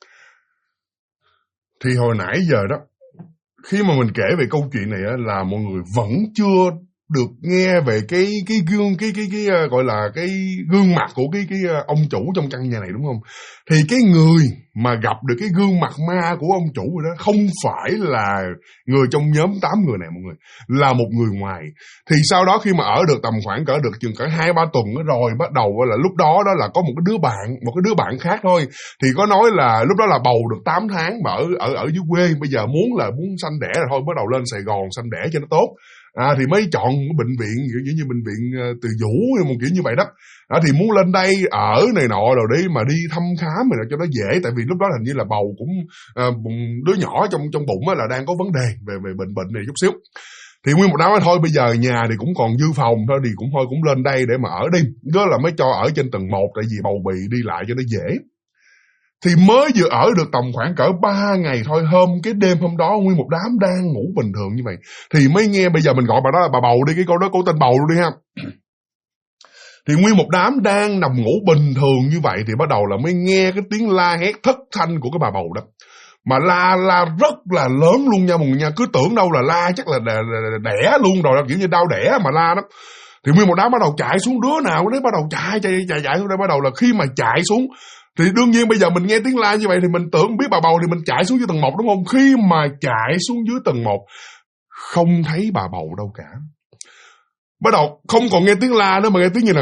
Thì hồi nãy giờ đó, khi mà mình kể về câu chuyện này á, là mọi người vẫn chưa được nghe về cái gọi là cái gương mặt của cái ông chủ trong căn nhà này, đúng không? Thì cái người mà gặp được cái gương mặt ma của ông chủ rồi đó không phải là người trong nhóm 8 người này mọi người, là một người ngoài. Thì sau đó khi mà ở được tầm khoảng được chừng 2-3 tuần rồi, bắt đầu là lúc đó là có một cái đứa bạn khác thôi, thì có nói là lúc đó là bầu được 8 tháng mà ở dưới quê, bây giờ muốn sanh đẻ rồi thôi, bắt đầu lên Sài Gòn sanh đẻ cho nó tốt. thì mới chọn bệnh viện kiểu như bệnh viện Từ Dũ một kiểu như vậy đó. Thì muốn lên đây ở này nọ rồi đi mà đi thăm khám rồi cho nó dễ, tại vì lúc đó hình như là bầu cũng đứa nhỏ trong bụng là đang có vấn đề về bệnh này chút xíu. Thì nguyên một đám nói thôi bây giờ nhà thì cũng còn dư phòng thôi, thì cũng lên đây để mà ở đi. Đó là mới cho ở trên tầng 1, tại vì bầu bì đi lại cho nó dễ. Thì mới vừa ở được tầm khoảng cỡ 3 ngày thôi, cái đêm hôm đó nguyên một đám đang ngủ bình thường như vậy. Thì mới nghe, bây giờ mình gọi bà đó là bà Bầu đi, cái cô đó cô tên Bầu luôn đi ha. Thì nguyên một đám đang nằm ngủ bình thường như vậy thì bắt đầu là mới nghe cái tiếng la hét thất thanh của cái bà Bầu đó. Mà la rất là lớn luôn nha mọi người nha, cứ tưởng đâu là la chắc là đẻ luôn rồi, kiểu như đau đẻ mà la đó. Thì nguyên một đám bắt đầu chạy xuống, đứa nào đấy bắt đầu chạy xuống đây. Bắt đầu là khi mà chạy xuống thì đương nhiên bây giờ mình nghe tiếng la như vậy thì mình tưởng biết bà Bầu thì mình chạy xuống dưới tầng 1 đúng không? Khi mà chạy xuống dưới tầng 1 không thấy bà Bầu đâu cả. Bắt đầu không còn nghe tiếng la nữa mà nghe tiếng như là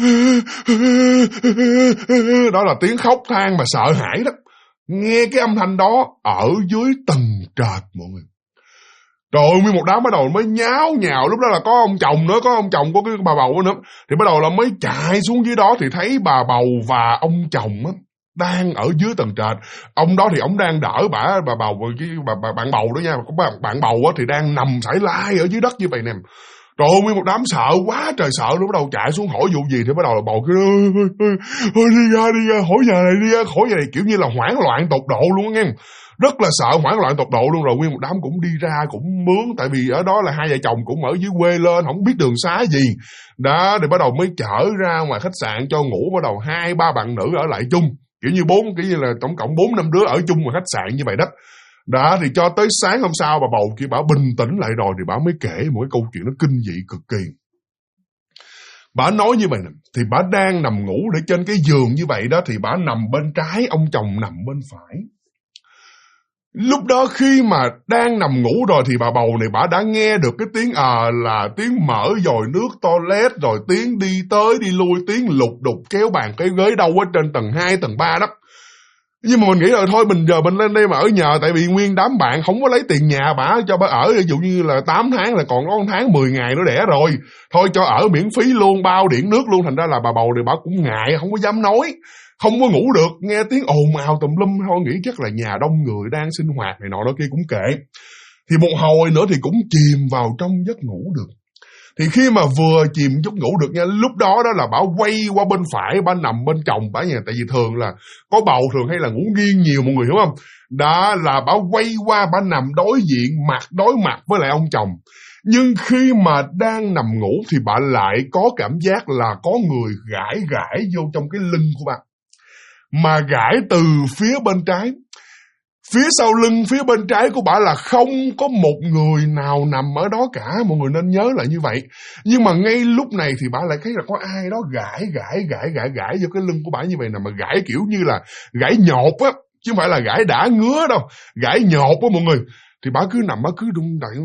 đó là tiếng khóc than mà sợ hãi đó. Nghe cái âm thanh đó ở dưới tầng trệt mọi người. Trời ơi, nguyên một đám bắt đầu mới nháo nhào. Lúc đó là có ông chồng nữa, có ông chồng của cái bà Bầu nữa. Thì bắt đầu là mới chạy xuống dưới đó thì thấy bà Bầu và ông chồng á đang ở dưới tầng trệt. Ông đó thì ông đang đỡ bà Bầu, cái bạn Bầu đó nha. Bạn Bầu á thì đang nằm sải lai ở dưới đất như vậy nè. Trời ơi, nguyên một đám sợ quá trời sợ luôn, bắt đầu chạy xuống hỏi vụ gì thì bắt đầu là Bầu cứ đi ra khỏi nhà này, đi ra khỏi nhà này, kiểu như là hoảng loạn tột độ luôn nghe. Rất là sợ, hoảng loạn tột độ luôn. Rồi nguyên một đám cũng đi ra cũng mướn, tại vì ở đó là hai vợ chồng cũng ở dưới quê lên, không biết đường xá gì đó. Thì bắt đầu mới chở ra ngoài khách sạn cho ngủ. Bắt đầu 2-3 bạn nữ ở lại chung, kiểu như là tổng cộng 4-5 đứa ở chung ngoài khách sạn như vậy đó. Đó thì cho tới sáng hôm sau bà Bầu kia bà bình tĩnh lại rồi thì bà mới kể một cái câu chuyện nó kinh dị cực kỳ. Bà nói như vậy nè, thì bà đang nằm ngủ để trên cái giường như vậy đó, thì bà nằm bên trái, ông chồng nằm bên phải. Lúc đó khi mà đang nằm ngủ rồi thì bà Bầu này bà đã nghe được cái tiếng là tiếng mở dòi nước toilet, rồi tiếng đi tới đi lui, tiếng lục đục kéo bàn cái ghế đâu ở trên tầng 2, tầng 3 đó. Nhưng mà mình nghĩ là thôi mình lên đây mà ở nhờ, tại vì nguyên đám bạn không có lấy tiền nhà bả cho bả ở, ví dụ như là 8 tháng là còn có 1 tháng 10 ngày nữa đẻ rồi. Thôi cho ở miễn phí luôn, bao điện nước luôn. Thành ra là bà Bầu thì bả cũng ngại, không có dám nói, không có ngủ được, nghe tiếng ồn ào tùm lum, thôi nghĩ chắc là nhà đông người đang sinh hoạt này nọ đó kia cũng kệ. Thì một hồi nữa thì cũng chìm vào trong giấc ngủ được. Thì khi mà vừa chìm giấc ngủ được nha, lúc đó đó là bà quay qua bên phải, bà nằm bên chồng bà nha. Tại vì thường là có bầu thường hay là ngủ nghiêng nhiều mọi người hiểu không? Đó là bà quay qua, bà nằm đối mặt với lại ông chồng. Nhưng khi mà đang nằm ngủ thì bà lại có cảm giác là có người gãi vô trong cái lưng của bà. Mà gãi từ phía bên trái. Phía sau lưng, phía bên trái của bà là không có một người nào nằm ở đó cả. Mọi người nên nhớ là như vậy. Nhưng mà ngay lúc này thì bà lại thấy là có ai đó gãi vô cái lưng của bà như vậy nè. Mà gãi kiểu như là gãi nhột á, chứ không phải là gãi đã ngứa đâu. Gãi nhột á mọi người. Thì bà cứ nằm, bà cứ đung đẩy,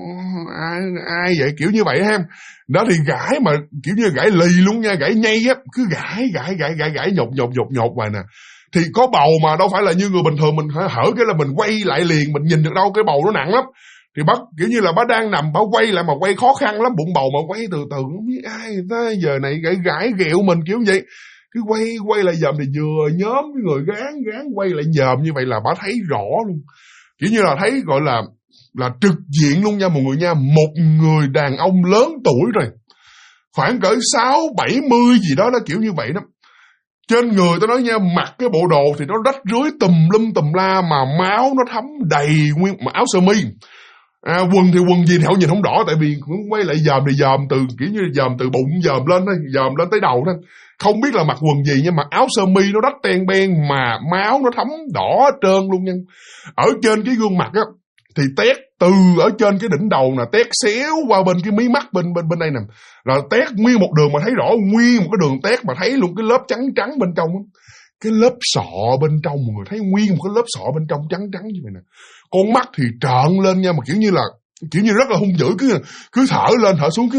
ai vậy, kiểu như vậy em. Đó thì gãi mà kiểu như gãi lì luôn nha, gãi nhây á. Cứ gãi nhột vậy nè. Thì có bầu mà đâu phải là như người bình thường mình hở cái là mình quay lại liền, mình nhìn được đâu, cái bầu nó nặng lắm. Thì bác kiểu như là bác đang nằm, bác quay lại mà quay khó khăn lắm, bụng bầu mà quay từ từ, không biết ai người ta giờ này gãi ghẹo mình kiểu vậy. Cứ quay lại dòm thì vừa nhóm cái người gán quay lại dòm như vậy là bác thấy rõ luôn. Kiểu như là thấy gọi là trực diện luôn nha mọi người nha. Một người đàn ông lớn tuổi rồi, khoảng cỡ 60-70 gì đó, kiểu như vậy đó. Trên người tôi nói nha, mặc cái bộ đồ thì nó rách rưới tùm la mà máu nó thấm đầy nguyên mà áo sơ mi. Quần thì quần gì thì họ nhìn không rõ, tại vì quay lại dòm thì dòm từ kiểu như dòm từ bụng dòm lên thôi, dòm lên tới đầu thôi. Không biết là mặc quần gì nhưng mà áo sơ mi nó rách ten ben mà máu nó thấm đỏ trơn luôn nha. Ở trên cái gương mặt á thì tét từ ở trên cái đỉnh đầu nè, tét xéo qua bên cái mí mắt bên đây nè, rồi tét nguyên một đường mà thấy rõ nguyên một cái đường tét mà thấy luôn cái lớp trắng bên trong á. Cái lớp sọ bên trong mọi người thấy nguyên một cái lớp sọ bên trong trắng như vậy nè. Con mắt thì trợn lên nha, mà kiểu như rất là hung dữ, cứ thở lên thở xuống,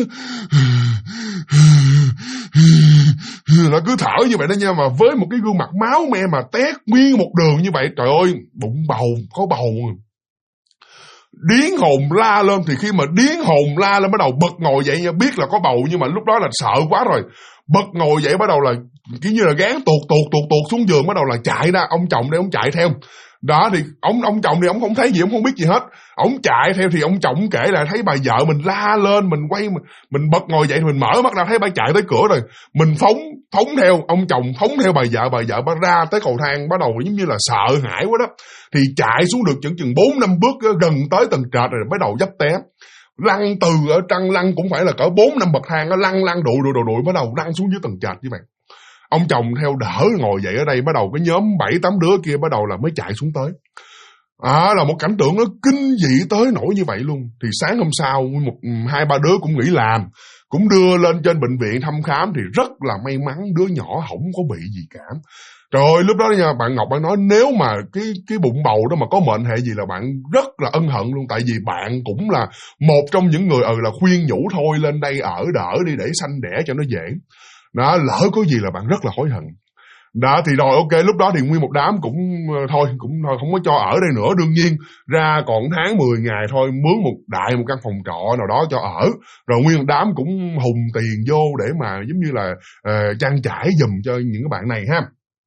nó cứ thở như vậy đó nha, mà với một cái gương mặt máu me mà tét nguyên một đường như vậy. Trời ơi, bụng bầu, có bầu. điếng hồn la lên. Thì khi mà điếng hồn la lên bắt đầu bật ngồi dậy nha, biết là có bầu nhưng mà lúc đó là sợ quá rồi, bật ngồi dậy bắt đầu là kiểu như là gán tuột xuống giường, bắt đầu là chạy ra. Ông chồng đây ông chạy theo đó, thì ông chồng thì ông không thấy gì, ông không biết gì hết, ông chạy theo. Thì ông chồng kể lại thấy bà vợ mình la lên, mình quay mình bật ngồi dậy, mình mở mắt ra thấy bà chạy tới cửa rồi, mình phóng theo. Ông chồng phóng theo bà vợ bà ra tới cầu thang, bắt đầu giống như là sợ hãi quá đó, thì chạy xuống được chừng 4-5 bước, gần tới tầng trệt rồi bắt đầu dấp té, lăn từ ở trăng lăn cũng phải là cỡ 4-5 bậc thang, nó lăn đụi bắt đầu lăn xuống dưới tầng trệt như vậy. Ông chồng theo đỡ ngồi dậy ở đây, bắt đầu cái nhóm 7-8 đứa kia bắt đầu là mới chạy xuống tới. Là một cảnh tượng nó kinh dị tới nỗi như vậy luôn. Thì sáng hôm sau 2-3 đứa cũng nghỉ làm, cũng đưa lên trên bệnh viện thăm khám, thì rất là may mắn đứa nhỏ không có bị gì cả. Trời ơi, lúc đó nha, bạn Ngọc bạn nói nếu mà cái bụng bầu đó mà có mệnh hệ gì là bạn rất là ân hận luôn. Tại vì bạn cũng là một trong những người là khuyên nhủ thôi lên đây ở đỡ đi để sanh đẻ cho nó dễ. Đó, lỡ có gì là bạn rất là hối hận. Đó thì rồi ok, lúc đó thì nguyên một đám cũng thôi không có cho ở đây nữa. Đương nhiên ra còn tháng 10 ngày thôi, mướn một căn phòng trọ nào đó cho ở. Rồi nguyên một đám cũng hùng tiền vô để mà giống như là trang trải giùm cho những cái bạn này ha.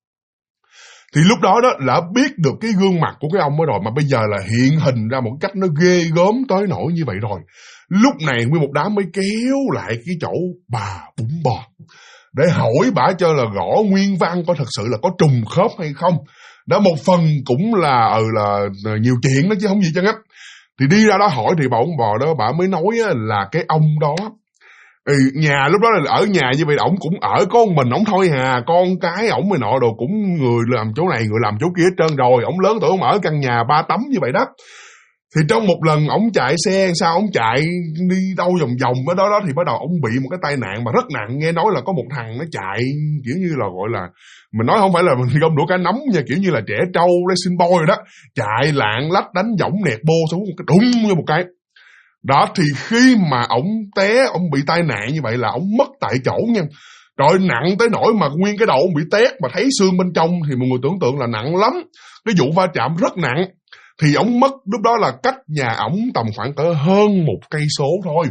Thì lúc đó đó là biết được cái gương mặt của cái ông đó rồi, mà bây giờ là hiện hình ra một cách nó ghê gớm tới nỗi như vậy rồi. Lúc này nguyên một đám mới kéo lại cái chỗ bà bún bò để hỏi bả cho là gõ nguyên văn coi thật sự là có trùng khớp hay không. Đó, một phần cũng là nhiều chuyện đó chứ không gì chứ á. Thì đi ra đó hỏi thì bà bún bò đó bả mới nói là cái ông đó nhà lúc đó là ở nhà như vậy, ổng cũng ở có một mình ổng thôi hà, con cái ổng mới nọ đồ cũng người làm chỗ này người làm chỗ kia hết trơn rồi. Ổng lớn tuổi ổng ở căn nhà 3 tấm như vậy đó. Thì trong một lần ổng chạy xe sao ổng chạy đi đâu vòng ở đó thì bắt đầu ổng bị một cái tai nạn mà rất nặng. Nghe nói là có một thằng nó chạy kiểu như là gọi là, mình nói không phải là mình gom đũa cá nắm nha, kiểu như là trẻ trâu racing boy rồi đó, chạy lạng lách đánh võng nẹt bô xuống một cái đùng như một cái. Đó thì khi mà ổng té, ổng bị tai nạn như vậy là ổng mất tại chỗ nha. Rồi nặng tới nỗi mà nguyên cái đầu ổng bị tét mà thấy xương bên trong, thì mọi người tưởng tượng là nặng lắm. Cái vụ va chạm rất nặng. Thì ổng mất lúc đó là cách nhà ổng tầm khoảng cỡ hơn 1 cây số thôi.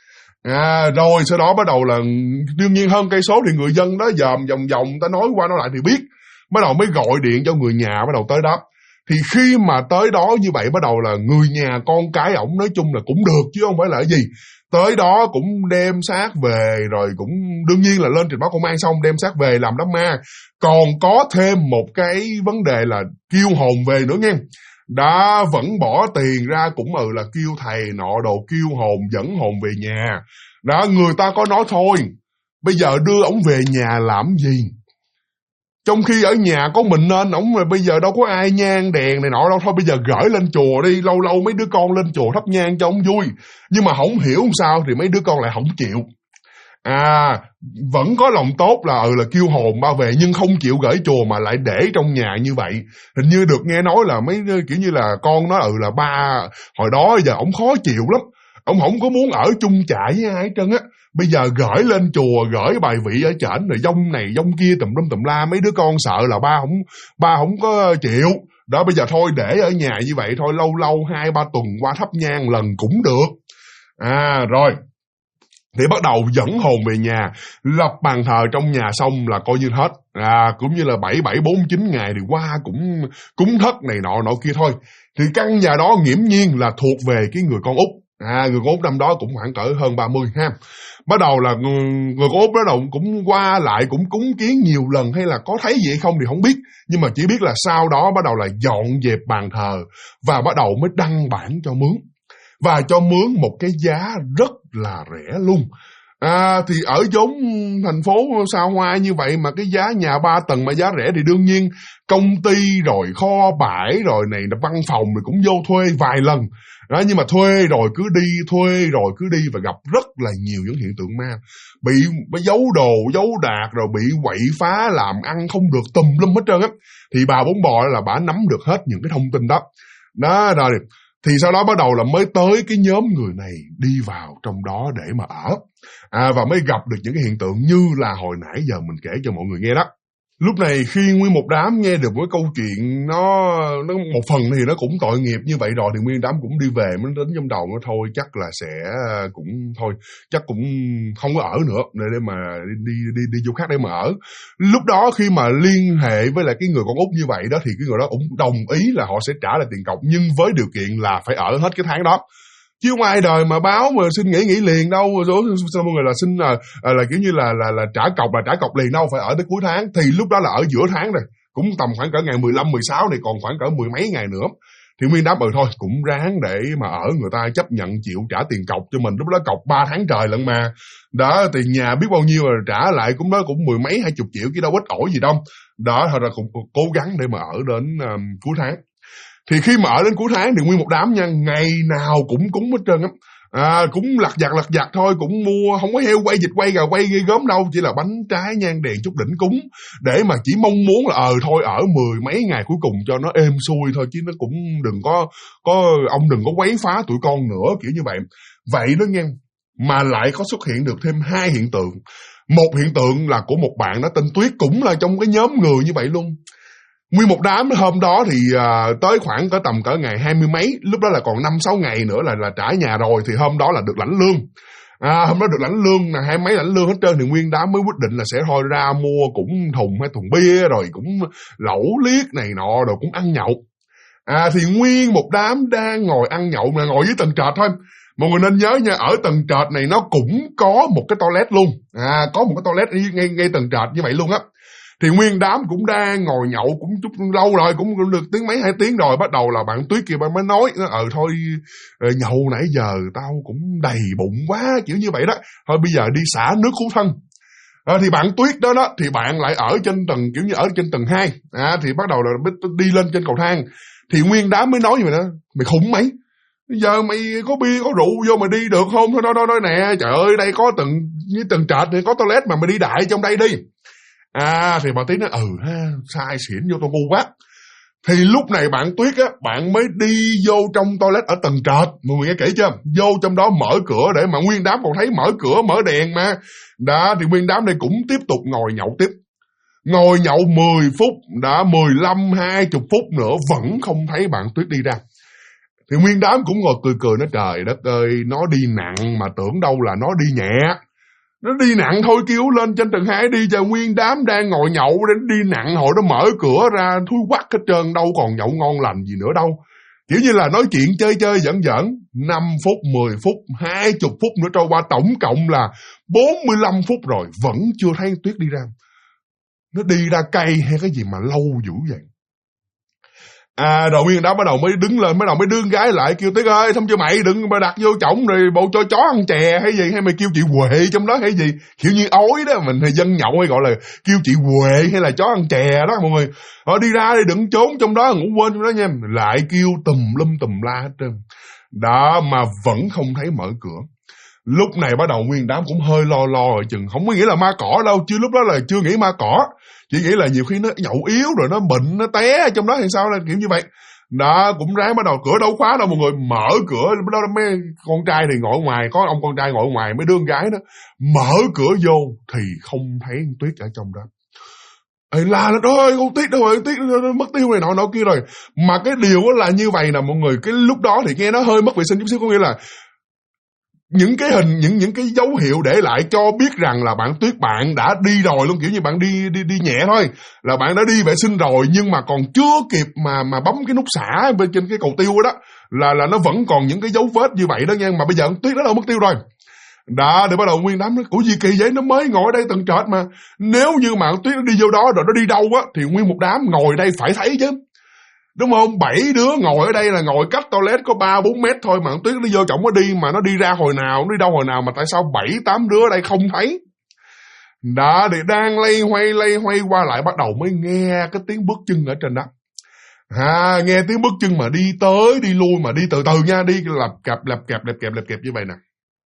Rồi sau đó bắt đầu là đương nhiên hơn cây số thì người dân đó dòm vòng ta nói qua nói lại thì biết. Bắt đầu mới gọi điện cho người nhà bắt đầu tới đó. Thì khi mà tới đó như vậy bắt đầu là người nhà con cái ổng nói chung là cũng được chứ không phải là cái gì. Tới đó cũng đem xác về, rồi cũng đương nhiên là lên trình báo công an xong đem xác về làm đám ma. Còn có thêm một cái vấn đề là kêu hồn về nữa nghe. Đã vẫn bỏ tiền ra cũng là kêu thầy nọ đồ kêu hồn dẫn hồn về nhà. Đó, người ta có nói thôi, bây giờ đưa ổng về nhà làm gì? Trong khi ở nhà có mình nên ổng mà bây giờ đâu có ai nhang đèn này nọ đâu. Thôi bây giờ gửi lên chùa đi, lâu lâu mấy đứa con lên chùa thắp nhang cho ổng vui. Nhưng mà không hiểu sao thì mấy đứa con lại không chịu. Vẫn có lòng tốt là kêu hồn ba về, nhưng không chịu gửi chùa mà lại để trong nhà như vậy. Hình như được nghe nói là mấy kiểu như là con nó là ba hồi đó giờ ổng khó chịu lắm, ổng không có muốn ở chung trại với ai hết trơn á. Bây giờ gửi lên chùa, gửi bài vị ở trển rồi dông này dông kia tùm la, mấy đứa con sợ là ba không có chịu. Đó, bây giờ thôi để ở nhà như vậy thôi, lâu lâu 2-3 tuần qua thắp nhang lần cũng được. Rồi thì bắt đầu dẫn hồn về nhà, lập bàn thờ trong nhà xong là coi như hết. Cũng như là 7-49 ngày thì qua cũng cúng thất này nọ kia thôi. Thì căn nhà đó nghiễm nhiên là thuộc về cái người con út. Người con út năm đó cũng khoảng cỡ hơn 30 ha. Bắt đầu là người con út đó cũng qua lại cũng cúng kiến nhiều lần, hay là có thấy gì hay không thì không biết. Nhưng mà chỉ biết là sau đó bắt đầu là dọn dẹp bàn thờ và bắt đầu mới đăng bản cho mướn. Và cho mướn một cái giá rất là rẻ luôn. Thì ở giống thành phố xa hoa như vậy mà cái giá nhà 3 tầng mà giá rẻ thì đương nhiên công ty rồi kho bãi rồi này văn phòng thì cũng vô thuê vài lần. Đó, nhưng mà thuê rồi cứ đi và gặp rất là nhiều những hiện tượng ma. Bị giấu đồ, giấu đạc rồi bị quậy phá làm ăn không được tùm lum hết trơn á. Thì bà Bốn Bò là bà nắm được hết những cái thông tin đó. Đó rồi. Thì sau đó bắt đầu là mới tới cái nhóm người này đi vào trong đó để mà ở. Và mới gặp được những cái hiện tượng như là hồi nãy giờ mình kể cho mọi người nghe đó. Lúc này khi nguyên một đám nghe được một câu chuyện nó một phần thì nó cũng tội nghiệp như vậy rồi, thì nguyên đám cũng đi về, mới đến trong đầu nó thôi chắc là sẽ cũng thôi, chắc cũng không có ở nữa để mà đi chỗ khác để mà ở. Lúc đó khi mà liên hệ với lại cái người con út như vậy đó, thì cái người đó cũng đồng ý là họ sẽ trả lại tiền cọc, nhưng với điều kiện là phải ở hết cái tháng đó. Chứ không ai đời mà báo mà xin nghỉ liền đâu, sao mọi người là xin là kiểu như là trả cọc liền đâu, phải ở tới cuối tháng. Thì lúc đó là ở giữa tháng rồi, cũng tầm khoảng cỡ ngày 15, 16 này, còn khoảng cỡ 10 mấy ngày nữa. Thì nguyên đám thôi cũng ráng để mà ở, người ta chấp nhận chịu trả tiền cọc cho mình. Lúc đó cọc 3 tháng trời lận mà. Đó, tiền nhà biết bao nhiêu rồi, trả lại cũng đó cũng 10 mấy 20 triệu, chứ đâu ít ỏi gì đâu. Đó, thôi là cũng cố gắng để mà ở đến cuối tháng. Thì khi mà ở đến cuối tháng thì nguyên một đám nha, ngày nào cũng cúng hết trơn á. Cũng lặt vặt thôi, cũng mua không có heo quay, vịt quay, gà quay ghê gớm đâu, chỉ là bánh trái nhang đèn chút đỉnh cúng, để mà chỉ mong muốn là thôi ở 10 mấy ngày cuối cùng cho nó êm xuôi thôi, chứ nó cũng đừng có ông đừng có quấy phá tụi con nữa, kiểu như vậy. Vậy đó nha, mà lại có xuất hiện được thêm 2 hiện tượng. Một hiện tượng là của một bạn đó tên Tuyết, cũng là trong cái nhóm người như vậy luôn. Nguyên một đám hôm đó thì tới khoảng tầm ngày 20 mấy, lúc đó là còn 5-6 ngày nữa là trả nhà rồi, thì hôm đó là được lãnh lương. Hôm đó được lãnh lương, là 20 mấy lãnh lương hết trơn, thì nguyên đám mới quyết định là sẽ thôi ra mua cũng thùng bia, rồi cũng lẩu liếc này nọ, rồi cũng ăn nhậu. Thì nguyên một đám đang ngồi ăn nhậu, mà ngồi dưới tầng trệt thôi. Mọi người nên nhớ nha, ở tầng trệt này nó cũng có một cái toilet luôn. Có một cái toilet ngay tầng trệt như vậy luôn á. Thì nguyên đám cũng đang ngồi nhậu cũng chút lâu rồi, cũng được tiếng mấy 2 tiếng rồi, bắt đầu là bạn Tuyết kia mới nói thôi nhậu nãy giờ tao cũng đầy bụng quá, kiểu như vậy đó, thôi bây giờ đi xả nước cứu thân. Thì bạn Tuyết đó thì bạn lại ở trên tầng, kiểu như ở trên tầng 2, thì bắt đầu là đi lên trên cầu thang. Thì nguyên đám mới nói như vậy đó, mày khủng mày, giờ mày có bia có rượu vô mày đi được không? Thôi nè, trời ơi, đây có tầng trệt thì có toilet mà mày đi đại trong đây đi. Thì bà Tí nói sai xỉn vô tôi ngu quá. Thì lúc này bạn Tuyết á, bạn mới đi vô trong toilet ở tầng trệt. Mọi người nghe kỹ chưa? Vô trong đó mở cửa để mà nguyên đám còn thấy mở cửa mở đèn mà. Đó, thì nguyên đám này cũng tiếp tục ngồi nhậu tiếp. Ngồi nhậu 10 phút, đã 15, 20 phút nữa vẫn không thấy bạn Tuyết đi ra. Thì nguyên đám cũng ngồi cười nói trời đất ơi, nó đi nặng mà tưởng đâu là nó đi nhẹ. Nó đi nặng thôi, kêu lên trên tầng 2 đi, cho nguyên đám đang ngồi nhậu đến đi nặng, hồi nó mở cửa ra thui quắc hết trơn, đâu còn nhậu ngon lành gì nữa đâu. Kiểu như là nói chuyện chơi giỡn 5 phút, 10 phút, 20 phút nữa trôi qua, tổng cộng là 45 phút rồi, vẫn chưa thấy Tuyết đi ra. Nó đi ra cây hay cái gì mà lâu dữ vậy? Rồi nguyên đó bắt đầu mới đứng lên, bắt đầu mới đưa con gái lại kêu Tuyết ơi, không cho mày đừng mà đặt vô chổng rồi bộ cho chó ăn chè hay gì, hay mày kêu chị Huệ trong đó hay gì, kiểu như ối đó, mình hay dân nhậu hay gọi là kêu chị Huệ hay là chó ăn chè đó mọi người. Họ đi ra đi, đừng trốn trong đó, ngủ quên trong đó nha, lại kêu tùm la hết trơn. Đó mà vẫn không thấy mở cửa. Lúc này bắt đầu nguyên đám cũng hơi lo rồi chừng, không có nghĩ là ma cỏ đâu, chứ lúc đó là chưa nghĩ ma cỏ, chỉ nghĩ là nhiều khi nó nhậu yếu rồi nó bệnh nó té trong đó hay sao, là kiểu như vậy. Đó, cũng ráng bắt đầu, cửa đâu khóa đâu mọi người, mở cửa, đó mấy con trai thì ngồi ngoài, có ông con trai ngồi ngoài, mấy đứa con gái đó mở cửa vô thì không thấy Tuyết ở trong đó. La nó ơi con Tuyết đâu rồi, Tuyết nó mất tiêu này nọ kia rồi. Mà cái điều đó là như vậy nè mọi người, cái lúc đó thì nghe nó hơi mất vệ sinh chút xíu, có nghĩa là những cái hình, những cái dấu hiệu để lại cho biết rằng là bạn Tuyết bạn đã đi rồi luôn, kiểu như bạn đi nhẹ thôi, là bạn đã đi vệ sinh rồi, nhưng mà còn chưa kịp mà bấm cái nút xả bên trên cái cầu tiêu đó, là nó vẫn còn những cái dấu vết như vậy đó nha. Mà bây giờ Tuyết nó đâu mất tiêu rồi. Đó, để bắt đầu nguyên đám nói, của gì kỳ vậy, nó mới ngồi ở đây tầng trệt mà. Nếu như mà Tuyết nó đi vô đó rồi nó đi đâu á, thì nguyên một đám ngồi đây phải thấy chứ, đúng không? 7 đứa ngồi ở đây là ngồi cách toilet có 3-4 mét thôi, mà Tuyết nó vô trọng nó đi, mà nó đi ra hồi nào, nó đi đâu hồi nào, mà tại sao 7-8 đứa ở đây không thấy? Đó, thì đang lay hoay qua lại, bắt đầu mới nghe cái tiếng bước chân ở trên đó. Nghe tiếng bước chân mà đi tới đi lui, mà đi từ từ nha, đi lặp kẹp như vậy nè.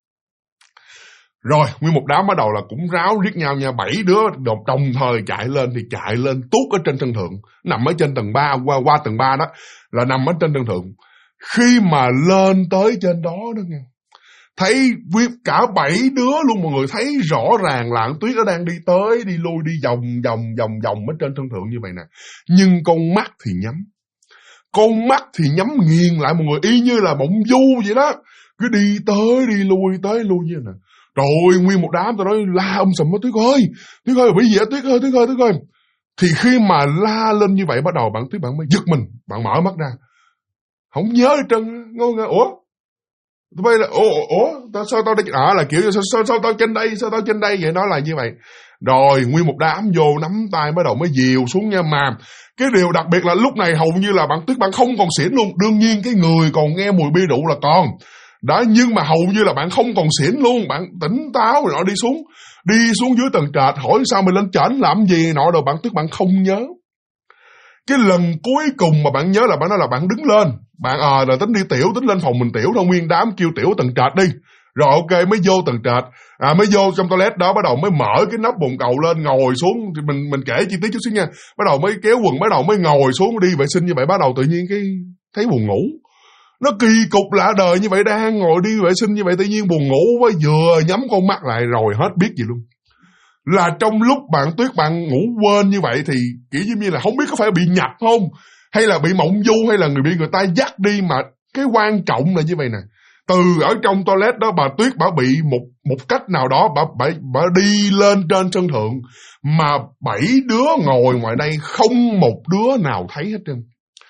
Rồi, nguyên một đám bắt đầu là cũng ráo riết nhau nha, 7 đứa đồng thời chạy lên, thì chạy lên tuốt ở trên sân thượng, nằm ở trên tầng 3, qua tầng 3 đó, là nằm ở trên sân thượng. Khi mà lên tới trên đó đó nha, Thấy cả 7 đứa luôn, mọi người thấy rõ ràng là Ẩn Tuyết nó đang đi tới, đi lui, đi vòng ở trên sân thượng như vậy nè. Nhưng con mắt thì nhắm. Con mắt thì nhắm nghiền lại mọi người, y như là mộng du vậy đó. Cứ đi tới, đi lui, tới lui như vậy nè. Rồi nguyên một đám tụi nó la sùm: Tuyết ơi, bị gì vậy? Tuyết ơi. Thì khi mà la lên như vậy, bắt đầu bạn Tuyết bạn mới giật mình, bạn mở mắt ra. Không nhớ hết trơn, ngô ngơ, ủa? Tụi bay là, sao tao đây? Là kiểu sao tao trên đây vậy, nó là như vậy. Rồi nguyên một đám vô nắm tay bắt đầu mới dìu xuống nha. Mà cái điều đặc biệt là lúc này hầu như là bạn Tuyết bạn không còn xỉn luôn. Đương nhiên cái người còn nghe mùi bia rượu là còn đó, nhưng mà hầu như là bạn không còn xỉn luôn. Bạn tỉnh táo rồi nọ, đi xuống dưới tầng trệt, hỏi sao mày lên trển làm gì nọ, rồi bạn Tuyết bạn không nhớ. Cái lần cuối cùng mà bạn nhớ là bạn nói là bạn đứng lên, bạn là tính đi tiểu, tính lên phòng mình tiểu thôi. Nguyên đám kêu tiểu tầng trệt đi. Rồi ok, mới vô tầng trệt, mới vô trong toilet đó, bắt đầu mới mở cái nắp bồn cầu lên, ngồi xuống. Thì mình kể chi tiết chút xíu nha. Bắt đầu mới kéo quần, bắt đầu mới ngồi xuống đi vệ sinh như vậy. Bắt đầu tự nhiên cái thấy buồn ngủ. Nó kỳ cục lạ đời như vậy, đang ngồi đi vệ sinh như vậy tự nhiên buồn ngủ quá, vừa nhắm con mắt lại rồi hết biết gì luôn. Là trong lúc bạn Tuyết bạn ngủ quên như vậy thì kiểu như là không biết có phải bị nhập không, hay là bị mộng du, hay là bị người ta dắt đi. Mà cái quan trọng là như vậy nè, từ ở trong toilet đó bà Tuyết bà bị một cách nào đó bà đi lên trên sân thượng, mà 7 đứa ngồi ngoài đây không một đứa nào thấy hết trơn.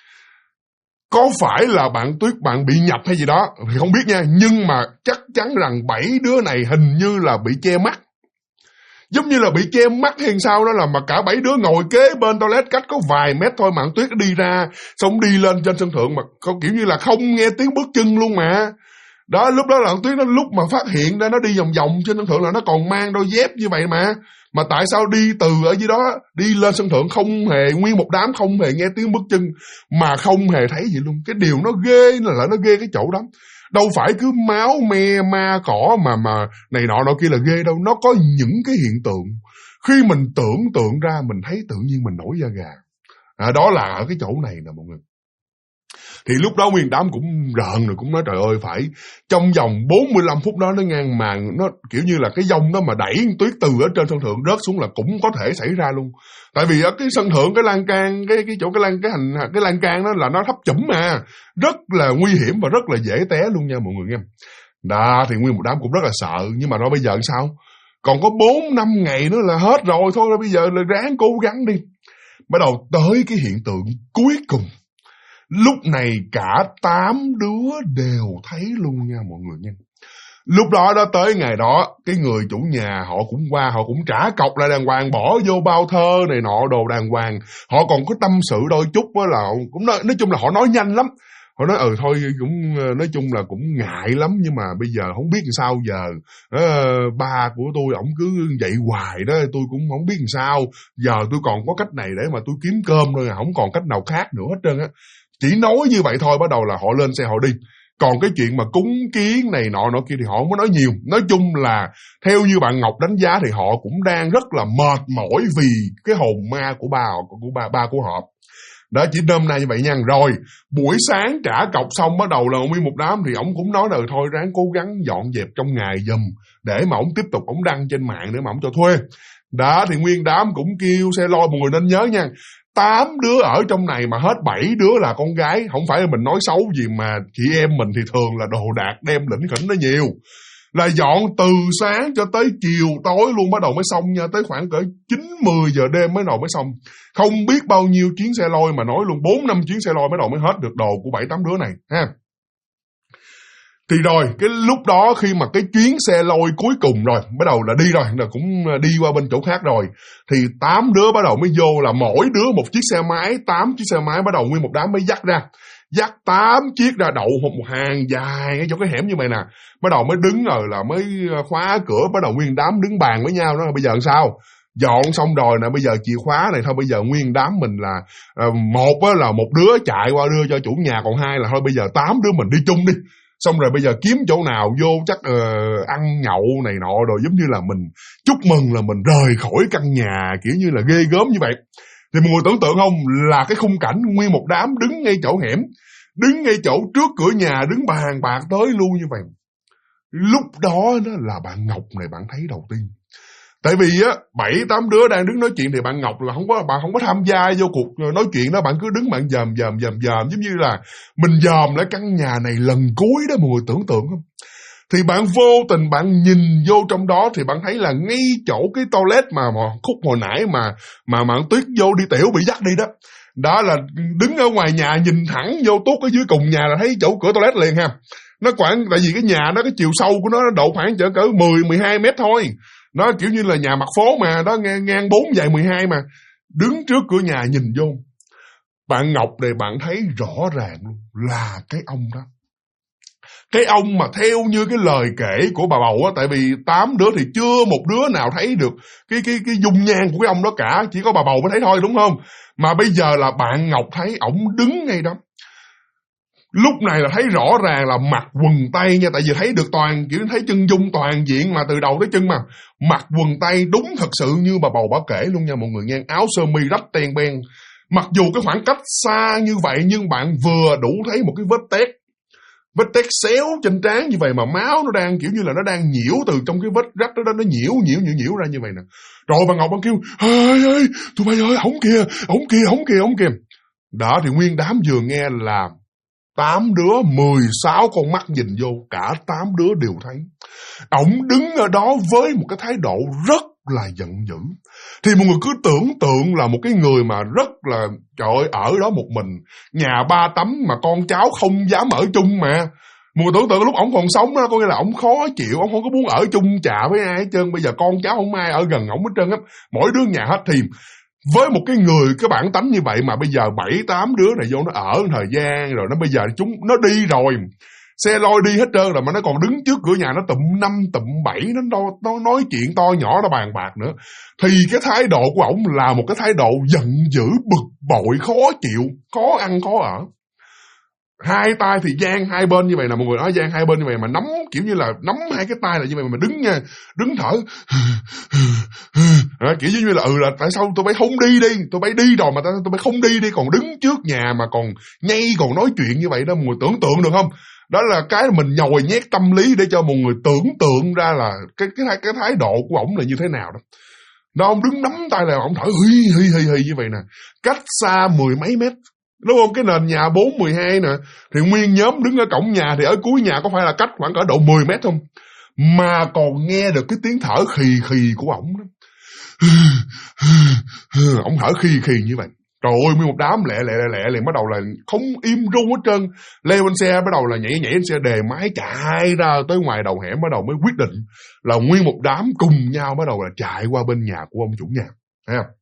Có phải là bạn Tuyết bạn bị nhập hay gì đó thì không biết nha, nhưng mà chắc chắn rằng 7 đứa này hình như là bị che mắt. Giống như là bị che mắt hay sao đó, là mà cả 7 đứa ngồi kế bên toilet cách có vài mét thôi. Bạn Tuyết đi ra xong đi lên trên sân thượng mà kiểu như là không nghe tiếng bước chân luôn mà. Đó, lúc đó là Tuyết nó lúc mà phát hiện ra nó đi vòng vòng trên sân thượng là nó còn mang đôi dép như vậy mà. Mà tại sao đi từ ở dưới đó đi lên sân thượng không hề, nguyên một đám không hề nghe tiếng bước chân mà không hề thấy gì luôn. Cái điều nó ghê là nó ghê cái chỗ đó. Đâu phải cứ máu me ma cỏ mà này nọ kia là ghê đâu. Nó có những cái hiện tượng khi mình tưởng tượng ra mình thấy tự nhiên mình nổi da gà. Đó là ở cái chỗ này nè mọi người. Thì lúc đó nguyên đám cũng rợn rồi, cũng nói trời ơi, phải trong vòng 45 phút đó nó ngang màn, nó kiểu như là cái dông đó mà đẩy Tuyết từ ở trên sân thượng rớt xuống là cũng có thể xảy ra luôn. Tại vì ở cái sân thượng, cái lan can, cái chỗ cái lan can đó là nó thấp chủm mà, rất là nguy hiểm và rất là dễ té luôn nha mọi người nghe. Đó thì nguyên một đám cũng rất là sợ, nhưng mà rồi bây giờ sao? Còn có 4-5 ngày nữa là hết rồi, thôi bây giờ là ráng cố gắng đi. Bắt đầu tới cái hiện tượng cuối cùng. Lúc này cả 8 đứa đều thấy luôn nha mọi người nha. Lúc đó tới ngày đó, cái người chủ nhà họ cũng qua, họ cũng trả cọc lại đàng hoàng, bỏ vô bao thơ này nọ đồ đàng hoàng. Họ còn có tâm sự đôi chút đó, là cũng nói chung là họ nói nhanh lắm. Họ nói thôi cũng nói chung là cũng ngại lắm, nhưng mà bây giờ không biết làm sao giờ. Ba của tôi ổng cứ vậy hoài đó, tôi cũng không biết làm sao. Giờ tôi còn có cách này để mà tôi kiếm cơm thôi, không còn cách nào khác nữa hết trơn á. Chỉ nói như vậy thôi, bắt đầu là họ lên xe họ đi. Còn cái chuyện mà cúng kiến này nọ kia thì họ không có nói nhiều. Nói chung là theo như bạn Ngọc đánh giá thì họ cũng đang rất là mệt mỏi vì cái hồn ma của ba của họ. Đó, chỉ nôm na như vậy nha. Rồi buổi sáng trả cọc xong, bắt đầu là nguyên một đám thì ổng cũng nói là thôi ráng cố gắng dọn dẹp trong ngày giùm, để mà ổng tiếp tục ổng đăng trên mạng để mà ổng cho thuê. Đó thì nguyên đám cũng kêu xe lôi. Mọi người nên nhớ nha, 8 đứa ở trong này mà hết 7 đứa là con gái. Không phải là mình nói xấu gì, mà chị em mình thì thường là đồ đạc đem lĩnh khỉnh nó nhiều. Là dọn từ sáng cho tới chiều tối luôn, bắt đầu mới xong nha. Tới khoảng cỡ 9-10 giờ đêm mới xong. Không biết bao nhiêu chuyến xe lôi, mà nói luôn 4-5 chuyến xe lôi mới hết được đồ của 7-8 đứa này ha. Thì rồi cái lúc đó khi mà cái chuyến xe lôi cuối cùng rồi, bắt đầu là đi rồi, là cũng đi qua bên chỗ khác rồi, thì 8 đứa bắt đầu mới vô, là mỗi đứa một chiếc xe máy, 8 chiếc xe máy bắt đầu nguyên một đám mới dắt 8 chiếc ra đậu một hàng dài ngay chỗ cái hẻm như vậy nè. Bắt đầu mới đứng rồi là mới khóa cửa, bắt đầu nguyên đám đứng bàn với nhau đó. Bây giờ làm sao? Dọn xong rồi nè, bây giờ chìa khóa này thôi, bây giờ nguyên đám mình là một là một đứa chạy qua đưa cho chủ nhà, còn 2 là thôi bây giờ 8 đứa mình đi chung đi. Xong rồi bây giờ kiếm chỗ nào vô chắc ăn nhậu này nọ rồi, giống như là mình chúc mừng là mình rời khỏi căn nhà, kiểu như là ghê gớm như vậy. Thì mọi người tưởng tượng không, là cái khung cảnh nguyên một đám đứng ngay chỗ hẻm, đứng ngay chỗ trước cửa nhà, đứng bàn bạc tới luôn như vậy. Lúc đó là bạn Ngọc này bạn thấy đầu tiên. Tại vì 7-8 đứa đang đứng nói chuyện thì bạn Ngọc là bạn không có tham gia vô cuộc nói chuyện đó, bạn cứ đứng bạn dòm giống như là mình dòm lại căn nhà này lần cuối đó, mọi người tưởng tượng không? Thì bạn vô tình bạn nhìn vô trong đó thì bạn thấy là ngay chỗ cái toilet mà khúc hồi nãy mà bạn Tuyết vô đi tiểu bị dắt đi đó. Đó là đứng ở ngoài nhà nhìn thẳng vô tuốt ở dưới cùng nhà là thấy chỗ cửa toilet liền ha. Nó khoảng, tại vì cái nhà đó cái chiều sâu của nó độ khoảng cỡ 10-12 mét thôi. Nó kiểu như là nhà mặt phố mà, đó ngang 4 dài 12 mà. Đứng trước cửa nhà nhìn vô. Bạn Ngọc này bạn thấy rõ ràng luôn là cái ông đó. Cái ông mà theo như cái lời kể của bà bầu á, tại vì 8 đứa thì chưa một đứa nào thấy được cái dung nhan của cái ông đó cả, chỉ có bà bầu mới thấy thôi đúng không? Mà bây giờ là bạn Ngọc thấy ổng đứng ngay đó. Lúc này là thấy rõ ràng là mặc quần tây nha, tại vì thấy được toàn, kiểu thấy chân dung toàn diện mà từ đầu tới chân mà. Mặc quần tây đúng thật sự như bà bầu bà kể luôn nha mọi người nha, áo sơ mi rách ten ben. Mặc dù cái khoảng cách xa như vậy nhưng bạn vừa đủ thấy một cái vết tét xéo trên trán như vậy mà máu nó đang kiểu như là nó đang nhiễu từ trong cái vết rách đó, nó nhiễu ra như vậy nè. Rồi bà Ngọc bà kêu ơi tụi bay ơi, ổng kìa. Đó thì nguyên đám vừa nghe là 8 đứa 16 con mắt nhìn vô, cả 8 đứa đều thấy. Ổng đứng ở đó với một cái thái độ rất là giận dữ. Thì mọi người cứ tưởng tượng là một cái người mà rất là, trời ơi, ở đó một mình, nhà 3 tấm mà con cháu không dám ở chung mà. Mọi người tưởng tượng lúc ổng còn sống đó, có nghĩa là ổng khó chịu, ổng không có muốn ở chung chạ với ai hết trơn. Bây giờ con cháu không ai ở gần ổng hết trơn á, mỗi đứa nhà hết. Thì với một cái người cái bản tánh như vậy mà bây giờ 7-8 đứa này vô nó ở thời gian rồi, nó bây giờ nó đi rồi, xe lôi đi hết trơn rồi mà nó còn đứng trước cửa nhà nó tụm 5 tụm 7, nó nói chuyện to nhỏ, nó bàn bạc nữa. Thì cái thái độ của ổng là một cái thái độ giận dữ, bực bội, khó chịu, khó ăn khó ở. Hai tay thì dang hai bên như vậy nè, mọi người nói dang hai bên như vậy mà nắm, kiểu như là nắm hai cái tay là như vậy mà đứng nha, đứng thở kiểu như là là tại sao tụi bay không đi, tụi bay đi rồi mà tụi bay không đi còn đứng trước nhà mà còn nhây còn nói chuyện như vậy đó, mọi người tưởng tượng được không? Đó là cái mình nhồi nhét tâm lý để cho mọi người tưởng tượng ra là cái thái độ của ổng là như thế nào đó. Đó, ông đứng nắm tay là ông thở hì như vậy nè, cách xa 10 mấy mét. Đúng không? Cái nền nhà 4-12 nè, thì nguyên nhóm đứng ở cổng nhà thì ở cuối nhà có phải là cách khoảng cỡ độ 10 mét không? Mà còn nghe được cái tiếng thở khì của ổng đó. Ổng thở khì như vậy. Trời ơi, nguyên một đám lẹ liền bắt đầu là không im ru hết trơn. Leo lên xe bắt đầu là nhảy lên xe đề máy chạy ra tới ngoài đầu hẻm, bắt đầu mới quyết định là nguyên một đám cùng nhau bắt đầu là chạy qua bên nhà của ông chủ nhà. Thấy không?